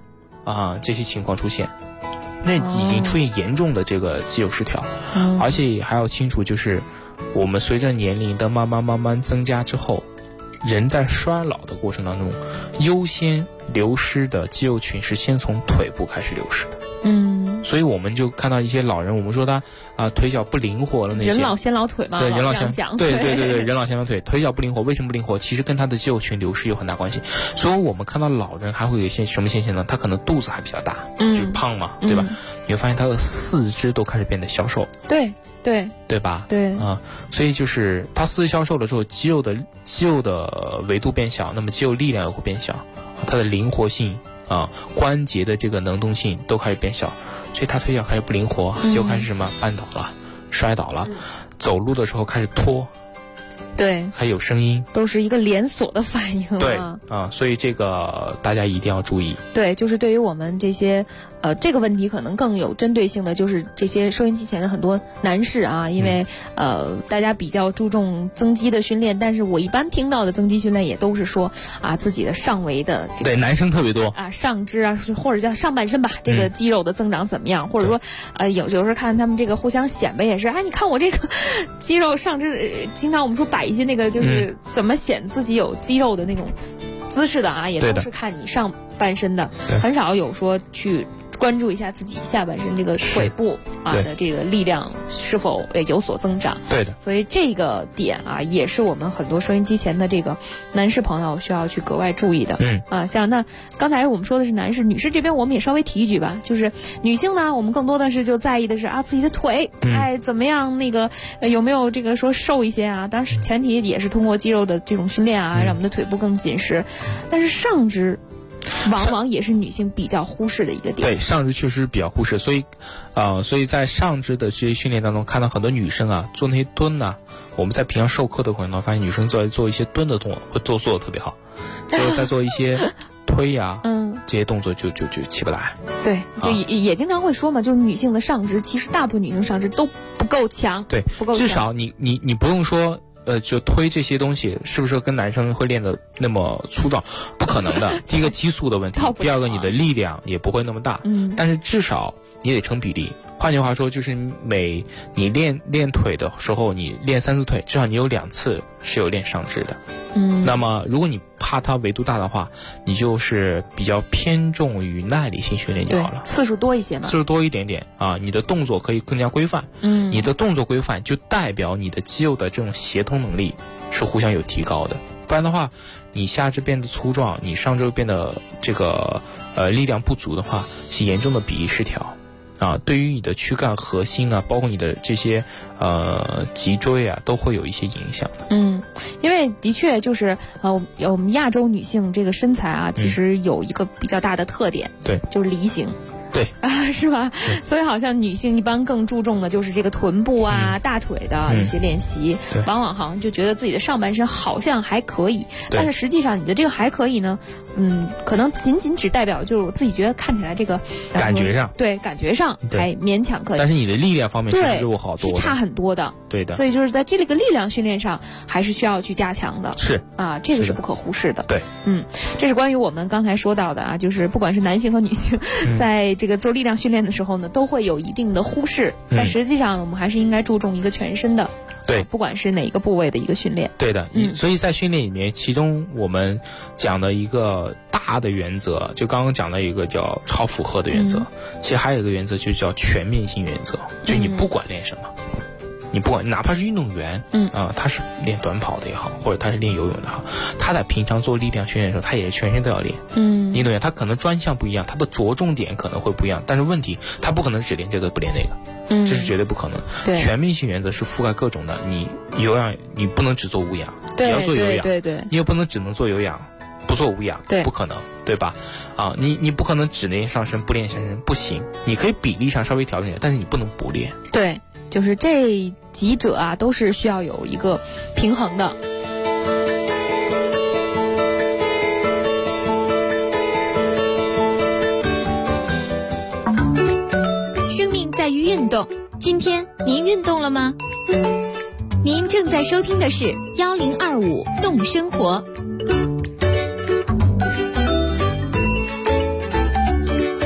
这些情况出现，那已经出现严重的这个肌肉失调，而且还要清楚，就是我们随着年龄的慢慢增加之后，人在衰老的过程当中，优先流失的肌肉群是先从腿部开始流失的。所以我们就看到一些老人，我们说他腿脚不灵活了那些。 人老先老腿嘛， 对，人老先讲。 对，人老先老腿，腿脚不灵活，为什么不灵活？其实跟他的肌肉群流失有很大关系。所以我们看到老人还会有一些什么现象呢？他可能肚子还比较大，就胖嘛，对吧？你会发现他的四肢都开始变得消瘦。 对吧？ 对所以就是他四肢消瘦了之后，肌肉的维度变小，那么肌肉力量也会变小，它的灵活性关节的这个能动性都开始变小，所以他腿脚开始不灵活，就开始什么绊倒了、摔倒了，走路的时候开始拖， 对， 还有声音， 都是一个连锁的反应。 对所以这个大家一定要注意。 对，就是对于我们这些这个问题可能更有针对性的，就是这些收音机前的很多男士啊，因为大家比较注重增肌的训练，但是我一般听到的增肌训练也都是说自己的上围的这个， 对，男生特别多上肢或者叫上半身吧，这个肌肉的增长怎么样，或者说有时候看他们这个互相显摆也是你看我这个肌肉上肢，经常我们说摆一些那个就是怎么显自己有肌肉的那种姿势的也都是看你上半身的，很少有说去关注一下自己下半身这个腿部的这个力量是否有所增长。 对的， 所以这个点也是我们很多收音机前的这个男士朋友需要去格外注意的。像那刚才我们说的是男士，女士这边我们也稍微提一句吧，就是女性呢，我们更多的是就在意的是自己的腿，怎么样那个有没有这个说瘦一些当时前提也是通过肌肉的这种训练让我们的腿部更紧实，但是上肢往往也是女性比较忽视的一个点。 对，上肢确实比较忽视，所以在上肢的这些训练当中，看到很多女生做那些蹲我们在平常授课的过程当中，发现女生在做一些蹲的动作，会做的特别好，所以在做一些推这些动作就起不来。 对，就也经常会说嘛，就是女性的上肢，其实大部分女性上肢都不够强， 对， 不够强。 至少你不用说。就推这些东西，是不是跟男生会练得那么粗壮？不可能的。第一个激素的问题，第二个你的力量也不会那么大。但是至少你得成比例。换句话说，就是你练腿的时候，你练3次腿，至少你有2次是有练上肢的。那么如果你怕它维度大的话，你就是比较偏重于耐力性训练就好了。 次数多一些嘛。 次数多一点点你的动作可以更加规范。你的动作规范就代表你的肌肉的这种协同能力是互相有提高的。不然的话，你下肢变得粗壮，你上肢变得这个力量不足的话，是严重的比例失调。对于你的躯干核心包括你的这些脊椎都会有一些影响。 因为的确就是我们亚洲女性这个身材其实有一个比较大的特点， 对， 就是梨形。 对是吧？所以好像女性一般更注重的就是这个臀部大腿的一些练习，往往好像就觉得自己的上半身好像还可以，但是实际上你的这个还可以呢，可能仅只代表就是我自己觉得看起来这个感觉上， 对，感觉上还勉强可以， 但是你的力量方面是弱好多的， 是差很多的。 对的， 所以就是在这个力量训练上还是需要去加强的。 是这个是不可忽视的。 对， 这是关于我们刚才说到的就是不管是男性和女性，在这个做力量训练的时候呢，都会有一定的忽视，但实际上我们还是应该注重一个全身的， 对， 不管是哪一个部位的一个训练。 对的，所以在训练里面，其中我们讲的一个大的原则，就刚刚讲的一个叫超负荷的原则，其实还有一个原则就叫全面性原则，就你不管练什么。你不管哪怕是运动员，他是练短跑的也好，或者他是练游泳的也好，他在平常做力量训练的时候，他也是全身都要练。运动员他可能专项不一样，他的着重点可能会不一样，但是问题他不可能只练这个不练那个，这是绝对不可能。全面性原则是覆盖各种的，你有氧你不能只做无氧，你要做有氧， 对， 你也不能只能做有氧不做无氧，不可能，对吧？你不可能只练上身不练下身，不行。你可以比例上稍微调整一下，但是你不能不练。 对，就是这几者都是需要有一个平衡的。 生命在于运动，今天您运动了吗？您正在收听的是1025动生活。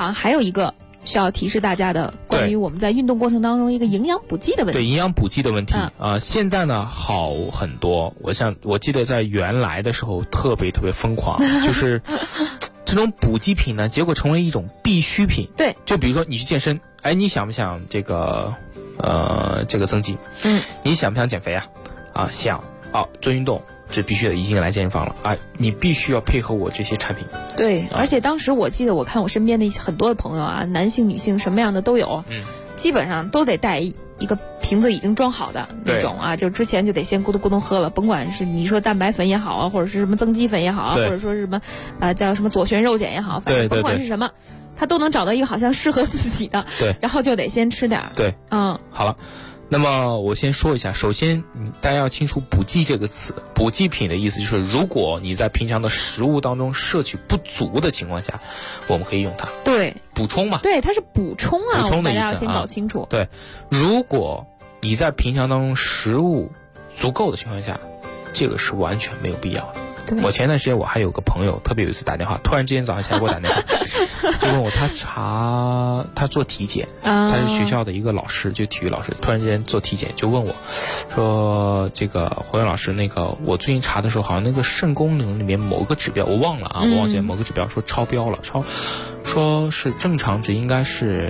好像还有一个需要提示大家的，关于我们在运动过程当中一个营养补剂的问题。 对，营养补剂的问题现在呢好很多。我记得在原来的时候特别疯狂，就是这种补剂品呢，结果成为一种必需品。 对， 就比如说你去健身，哎，你想不想这个增肌？你想不想减肥啊？想做运动。这必须得一定来健身房了你必须要配合我这些产品。 对，而且当时我记得我看我身边的很多的朋友男性女性什么样的都有，基本上都得带一个瓶子已经装好的那种就之前就得先咕咚咕咚喝了，甭管是你说蛋白粉也好或者是什么增肌粉也好或者说是什么叫什么左旋肉碱也好，反正甭管是什么，他都能找到一个好像适合自己的， 对， 然后就得先吃点。 对，好了。那么我先说一下，首先大家要清楚补剂这个词。补剂品的意思就是，如果你在平常的食物当中摄取不足的情况下，我们可以用它。 对， 补充嘛。 对，它是补充补充的意思大家要先搞清楚。 对，如果你在平常当中食物足够的情况下，这个是完全没有必要的。我前段时间我还有个朋友特别有一次打电话，突然之间早上起来给我打电话，就问我他做体检，他是学校的一个老师，就体育老师，突然之间做体检就问我，说这个侯阳老师，那个我最近查的时候好像那个肾功能里面某个指标我忘了我忘记了某个指标说超标了，说是正常值应该是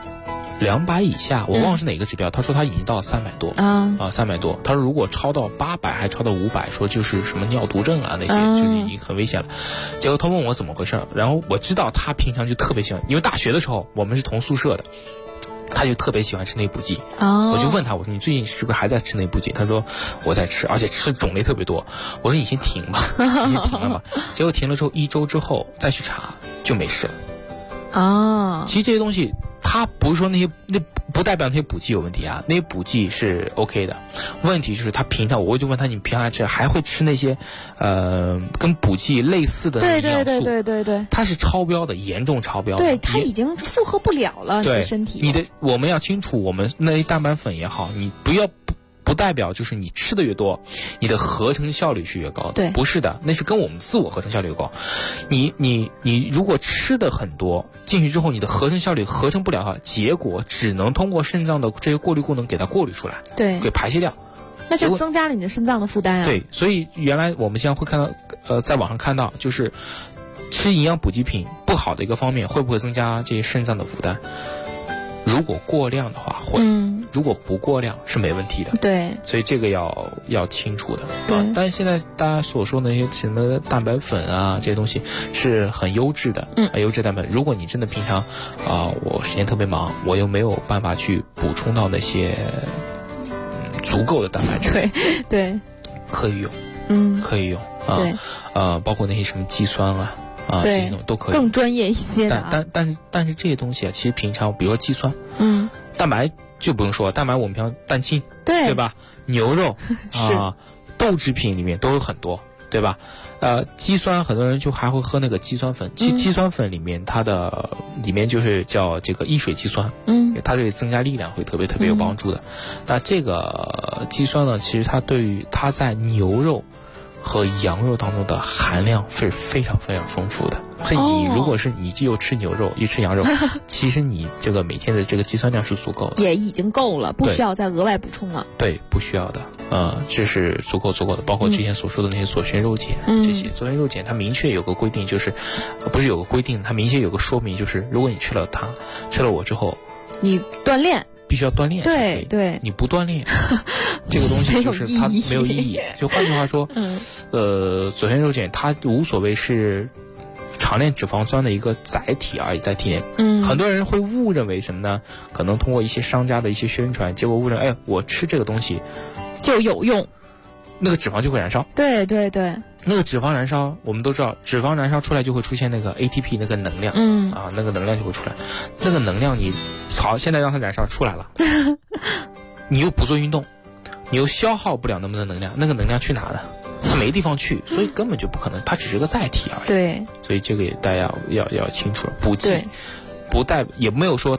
200以下，我忘了是哪个指标。他说他已经到300多300多。他说如果超到800还超到500，说就是什么尿毒症那些，就已经很危险了。结果他问我怎么回事，然后我知道他平常就特别喜欢，因为大学的时候我们是同宿舍的，他就特别喜欢吃内补剂。我就问他，我说你最近是不是还在吃内补剂？他说我在吃，而且吃的种类特别多。我说你先停吧，你先停了吧。结果停了之后1周之后再去查就没事了。其实这些东西它不是说那不代表那些补剂有问题那些补剂是 OK 的。问题就是他平常我就问他，你平常吃还会吃那些跟补剂类似的营养素？ 对， 它是超标的，严重超标的。 对，它已经负荷不了了你的身体。 我们要清楚，我们那些蛋白粉也好，你不代表就是你吃的越多，你的合成效率是越高的。 对， 不是的，那是跟我们自我合成效率越高。你如果吃的很多进去之后，你的合成效率合成不了的话，结果只能通过肾脏的这些过滤功能给它过滤出来， 对， 给排泄掉， 那就增加了你的肾脏的负担对，所以原来我们现在会看到，在网上看到，就是吃营养补给品不好的一个方面，会不会增加这些肾脏的负担？如果过量的话会，如果不过量是没问题的。 对， 所以这个要清楚的。对，但是现在大家所说的那些什么蛋白粉这些东西是很优质的，很优质蛋白。如果你真的平常我时间特别忙，我又没有办法去补充到那些足够的蛋白质， 对， 可以用，可以用对， 包括那些什么肌酸这些东西都可以， 更专业一些的。 但是这些东西其实平常，比如说肌酸，蛋白就不用说，蛋白我们平常蛋清，对吧？牛肉豆制品里面都有很多，对吧？肌酸很多人就还会喝那个肌酸粉，其实肌酸粉里面里面就是叫这个异水肌酸，它对增加力量会特别有帮助的。那这个肌酸呢，其实它在牛肉和羊肉当中的含量是非常丰富的，所以你如果是你又吃牛肉又吃羊肉，其实你这个每天的这个肌酸量是足够的， 也已经够了，不需要再额外补充了。 对，不需要的，这是足够的。包括之前所说的那些左旋肉碱，这些左旋肉碱它明确有个规定，就是不是有个规定，它明确有个说明，就是如果你吃了我之后， 你锻炼。 必须要锻炼， 对， 你不锻炼，这个东西就是它没有意义。就换句话说，左旋肉碱它无所谓是长链脂肪酸的一个载体而已，在体内。很多人会误认为什么呢？可能通过一些商家的一些宣传，结果误认我吃这个东西就有用， 那个脂肪就会燃烧。 对， 那个脂肪燃烧，我们都知道，脂肪燃烧出来就会出现那个 ATP 那个能量，那个能量就会出来。那个能量现在让它燃烧出来了，你又不做运动，你又消耗不了那么多能量，那个能量去哪的？它没地方去，所以根本就不可能，它只是个载体而已。 对， 所以这个大家要清楚了，补剂也没有说它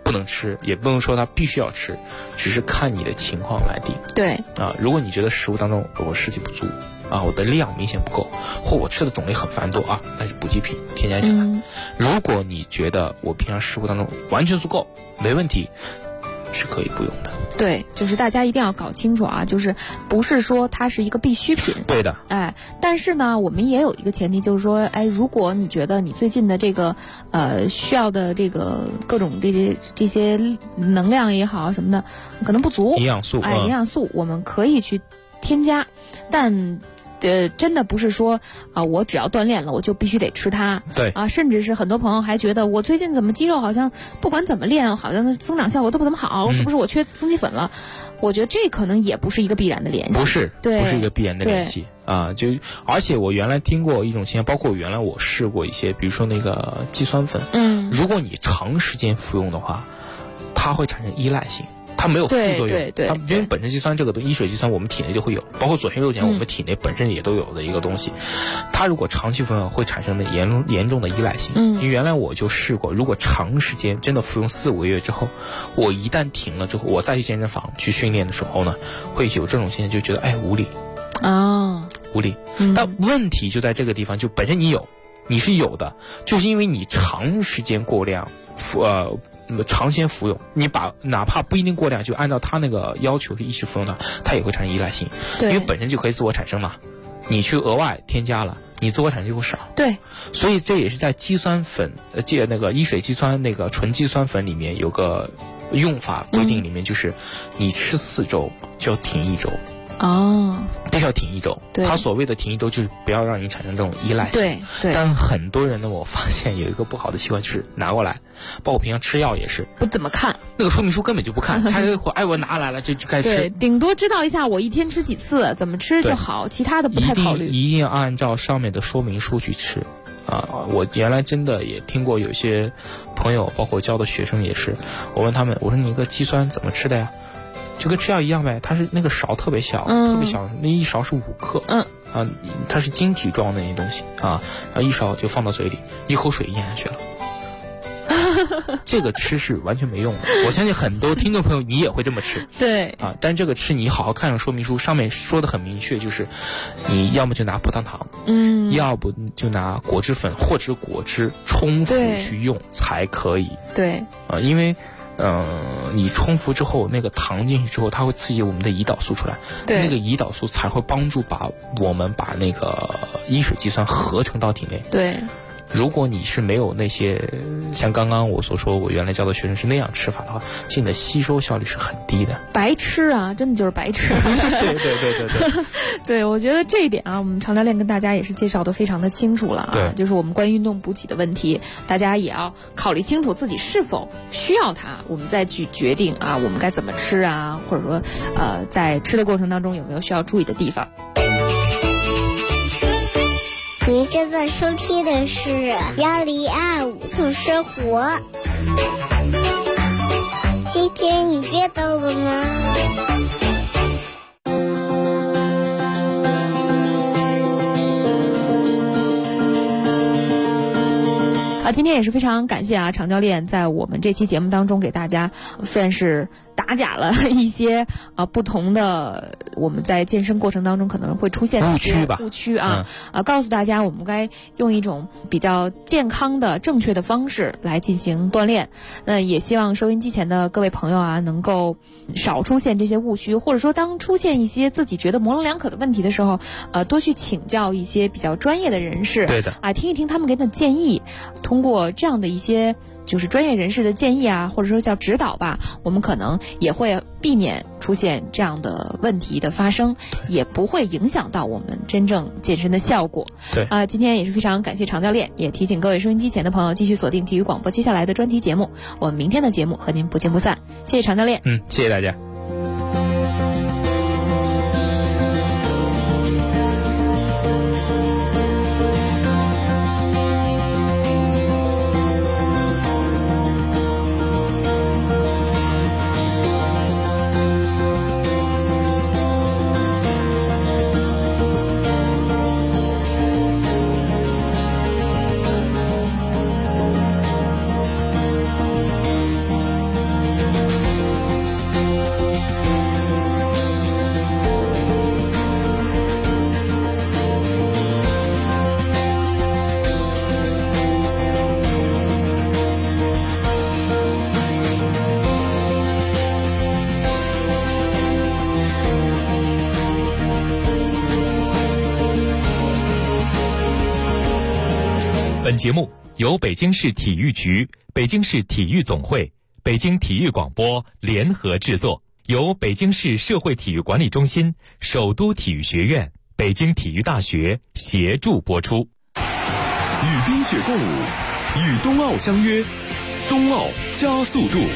不能吃，也不能说它必须要吃，只是看你的情况来定。 对啊，如果你觉得食物当中我摄取不足啊，我的量明显不够，或我吃的种类很繁多啊，那是补给品添加进来。如果你觉得我平常食物当中完全足够，没问题，是可以不用的。 对，就是大家一定要搞清楚啊，就是不是说它是一个必需品。 对的。 但是呢，我们也有一个前提，就是说，如果你觉得你最近的这个需要的这个各种这些能量也好什么的，可能不足， 营养素， 营养素我们可以去添加，但真的不是说我只要锻炼了我就必须得吃它。 对甚至是很多朋友还觉得我最近怎么肌肉好像不管怎么练好像增长效果都不怎么好，是不是我缺增肌粉了？我觉得这可能也不是一个必然的联系。 不是一个必然的联系啊！而且我原来听过一种情况，包括原来我试过一些，比如说那个肌酸粉，如果你长时间服用的话，它会产生依赖性。它没有副作用，它因为本身肌酸这个伊水肌酸我们体内就会有，包括左旋肉碱我们体内本身也都有的一个东西，它如果长期服用会产生的严重的依赖性。因为原来我就试过，如果长时间真的服用4-5个月之后，我一旦停了之后，我再去健身房去训练的时候呢，会有这种现象，就觉得无力无力。但问题就在这个地方，就本身你是有的，就是因为你长时间过量长时间服用，你哪怕不一定过量，就按照他那个要求去一直服用它也会产生依赖性。因为本身就可以自我产生嘛，你去额外添加了，你自我产生就会少。 对， 所以这也是在肌酸粉那个伊水肌酸那个纯肌酸粉里面有个用法规定，里面就是你吃4周就要停1周。必须要停1周。他所谓的停1周就是不要让你产生这种依赖性。 对。 但很多人呢，我发现有一个不好的习惯，就是拿过来，包括平常吃药也是不怎么看那个说明书，根本就不看，他就我拿来了就该吃。 对，顶多知道一下我一天吃几次，怎么吃就好，其他的不太考虑。 一定要按照上面的说明书去吃。我原来真的也听过有些朋友，包括教的学生也是，我问他们，我说你一个肌酸怎么吃的呀？就跟吃药一样呗，它是那个勺特别小，特别小，那一勺是5克，它是晶体状的那些东西然后一勺就放到嘴里，一口水咽下去了。这个吃是完全没用的，我相信很多听众朋友你也会这么吃。 对但这个吃你好好看上说明书，上面说的很明确，就是你要么就拿葡萄糖，要不就拿果汁粉或者果汁冲服去用才可以。 对因为你冲服之后，那个糖进去之后，它会刺激我们的胰岛素出来，那个胰岛素才会帮助我们把那个伊水肌酸合成到体内。 对。 如果你是没有那些像刚刚我所说我原来教的学生是那样吃法的话，其实你的吸收效率是很低的， 白吃真的就是白吃。 对对，我觉得这一点我们常教练跟大家也是介绍的非常的清楚了对， 就是我们关于运动补给的问题，大家也要考虑清楚自己是否需要它，我们再去决定我们该怎么吃或者说在吃的过程当中有没有需要注意的地方。 您正在收听的是1025度生活。今天你阅到了吗？ 今天也是非常感谢常教练在我们这期节目当中给大家算是打假了一些不同的我们在健身过程当中可能会出现的一些误区告诉大家我们该用一种比较健康的正确的方式来进行锻炼。那也希望收音机前的各位朋友能够少出现这些误区，或者说当出现一些自己觉得模棱两可的问题的时候多去请教一些比较专业的人士。 对的听一听他们给的建议，通过这样的一些就是专业人士的建议或者说叫指导吧，我们可能也会避免出现这样的问题的发生，也不会影响到我们真正健身的效果。 对今天也是非常感谢常教练，也提醒各位收音机前的朋友继续锁定体育广播接下来的专题节目，我们明天的节目和您不见不散。谢谢常教练。 谢谢大家。 本节目由北京市体育局、北京市体育总会、北京体育广播联合制作，由北京市社会体育管理中心、首都体育学院、北京体育大学协助播出。 与冰雪共舞，与冬奥相约，冬奥加速度。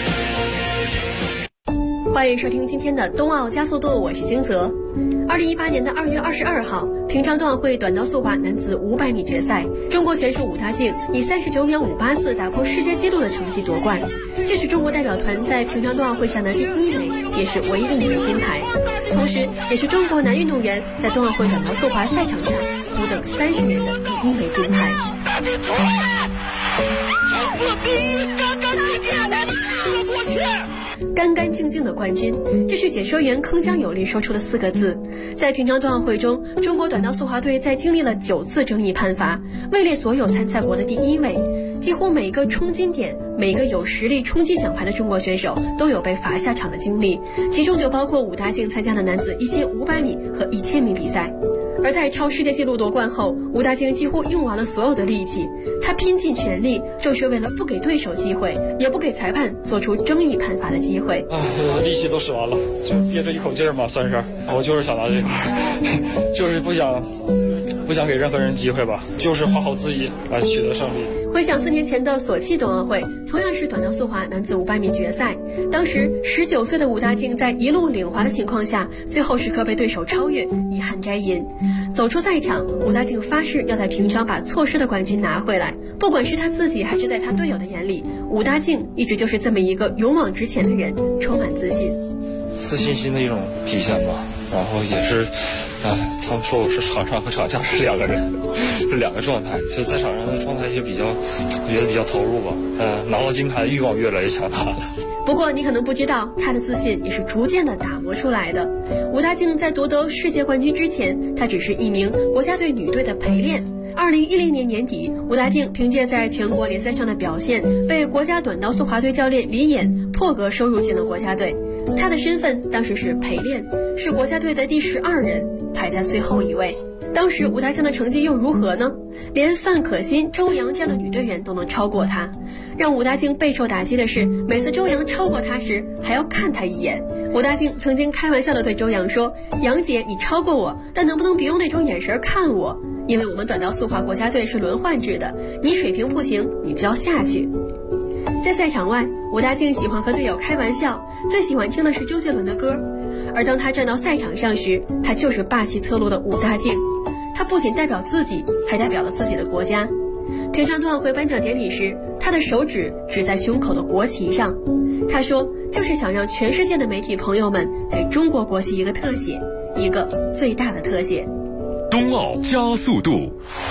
欢迎收听今天的冬奥加速度，我是金泽。2018年的2月22号，平昌冬奥会短道速滑男子500米决赛，中国选手武大靖以39秒584打破世界纪录的成绩夺冠，这是中国代表团在平昌冬奥会上的第1枚，也是唯一一枚金牌，同时也是中国男运动员在冬奥会短道速滑赛场上苦等30年的第1枚金牌。大靖出来了，这次第1，干干净净，我们4个过去。干干净净的冠军，这是解说员铿锵有力说出的4个字。在平昌冬奥会中，中国短道速滑队在经历了9次争议判罚，位列所有参赛国的第1位。几乎每个冲金点，每个有实力冲击奖牌的中国选手都有被罚下场的经历，其中就包括武大靖参加的男子1500米和1000米比赛。而在超世界纪录夺冠后，武大靖几乎用完了所有的力气，他拼尽全力，正是为了不给对手机会，也不给裁判做出争议判罚的机会。 力气都使完了，就憋着一口劲儿嘛，算是。我就是想拿这块，就是不想给任何人机会吧，就是花好自己来取得胜利。 回想4年前的索契冬奥会，同样是短道速滑男子500米决赛，当时19岁的武大靖在一路领滑的情况下，最后时刻被对手超越，遗憾摘银。走出赛场，武大靖发誓要在平昌把错失的冠军拿回来，不管是他自己还是在他队友的眼里，武大靖一直就是这么一个勇往直前的人，充满自信。 自信心的一种体现吧，然后也是他们说我是场上和场下是2个人，是2个状态，就在场上的状态就我觉得比较投入吧，拿到金牌的欲望越来越强大了。 不过你可能不知道，他的自信也是逐渐的打磨出来的。武大靖在夺得世界冠军之前，他只是一名国家队女队的陪练。2010年年底，武大靖凭借在全国联赛上的表现，被国家短道速滑队教练李岩破格收入进了国家队。他的身份当时是陪练，是国家队的第12人，排在最后一位。当时武大靖的成绩又如何呢？连范可新、周洋这样的女队员都能超过他。让武大靖备受打击的是，每次周洋超过他时，还要看他一眼。武大靖曾经开玩笑地对周洋说：“杨姐，你超过我，但能不能别用那种眼神看我？因为我们短道速滑国家队是轮换制的，你水平不行，你就要下去。”在赛场外，武大靖喜欢和队友开玩笑，最喜欢听的是周杰伦的歌。而当他站到赛场上时，他就是霸气侧路的武大靖。他不仅代表自己，还代表了自己的国家。平昌冬奥会颁奖典礼时，他的手指指在胸口的国旗上，他说就是想让全世界的媒体朋友们给中国国旗一个特写，一个最大的特写。 冬奥加速度。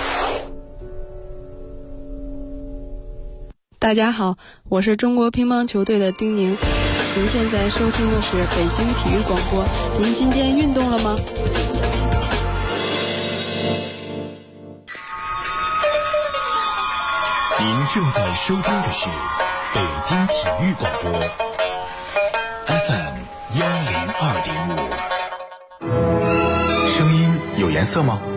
大家好，我是中国乒乓球队的丁宁。您现在收听的是北京体育广播。您今天运动了吗？ 您正在收听的是北京体育广播 FM 102.5。声音有颜色吗？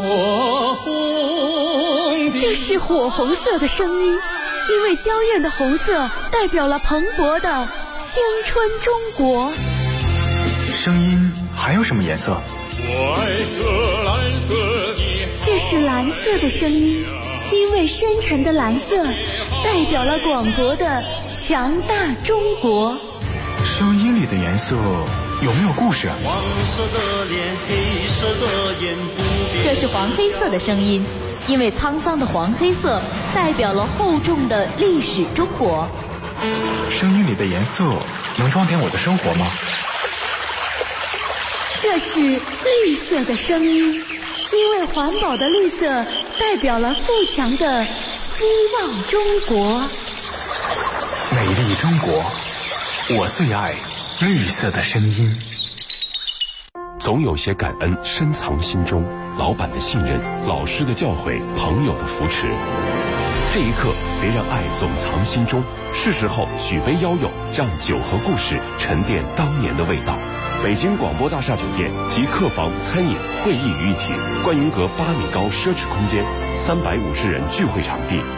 这是火红色的声音。因为娇艳的红色代表了蓬勃的青春中国。 声音还有什么颜色？ 我爱这蓝色的。这是蓝色的声音，因为深沉的蓝色代表了广博的强大中国。 声音里的颜色有没有故事啊？ 黄色的脸，黑色的眼，不变。 这是黄黑色的声音。因为沧桑的黄黑色代表了厚重的历史中国。 声音里的颜色能装点我的生活吗？ 这是绿色的声音，因为环保的绿色代表了富强的希望中国。 美丽中国，我最爱绿色的声音。总有些感恩深藏心中，老板的信任，老师的教诲，朋友的扶持。这一刻，别让爱总藏心中，是时候举杯邀友，让酒和故事沉淀当年的味道。 北京广播大厦酒店集客房、餐饮、会议于一体，观云阁8米高奢侈空间，350人聚会场地。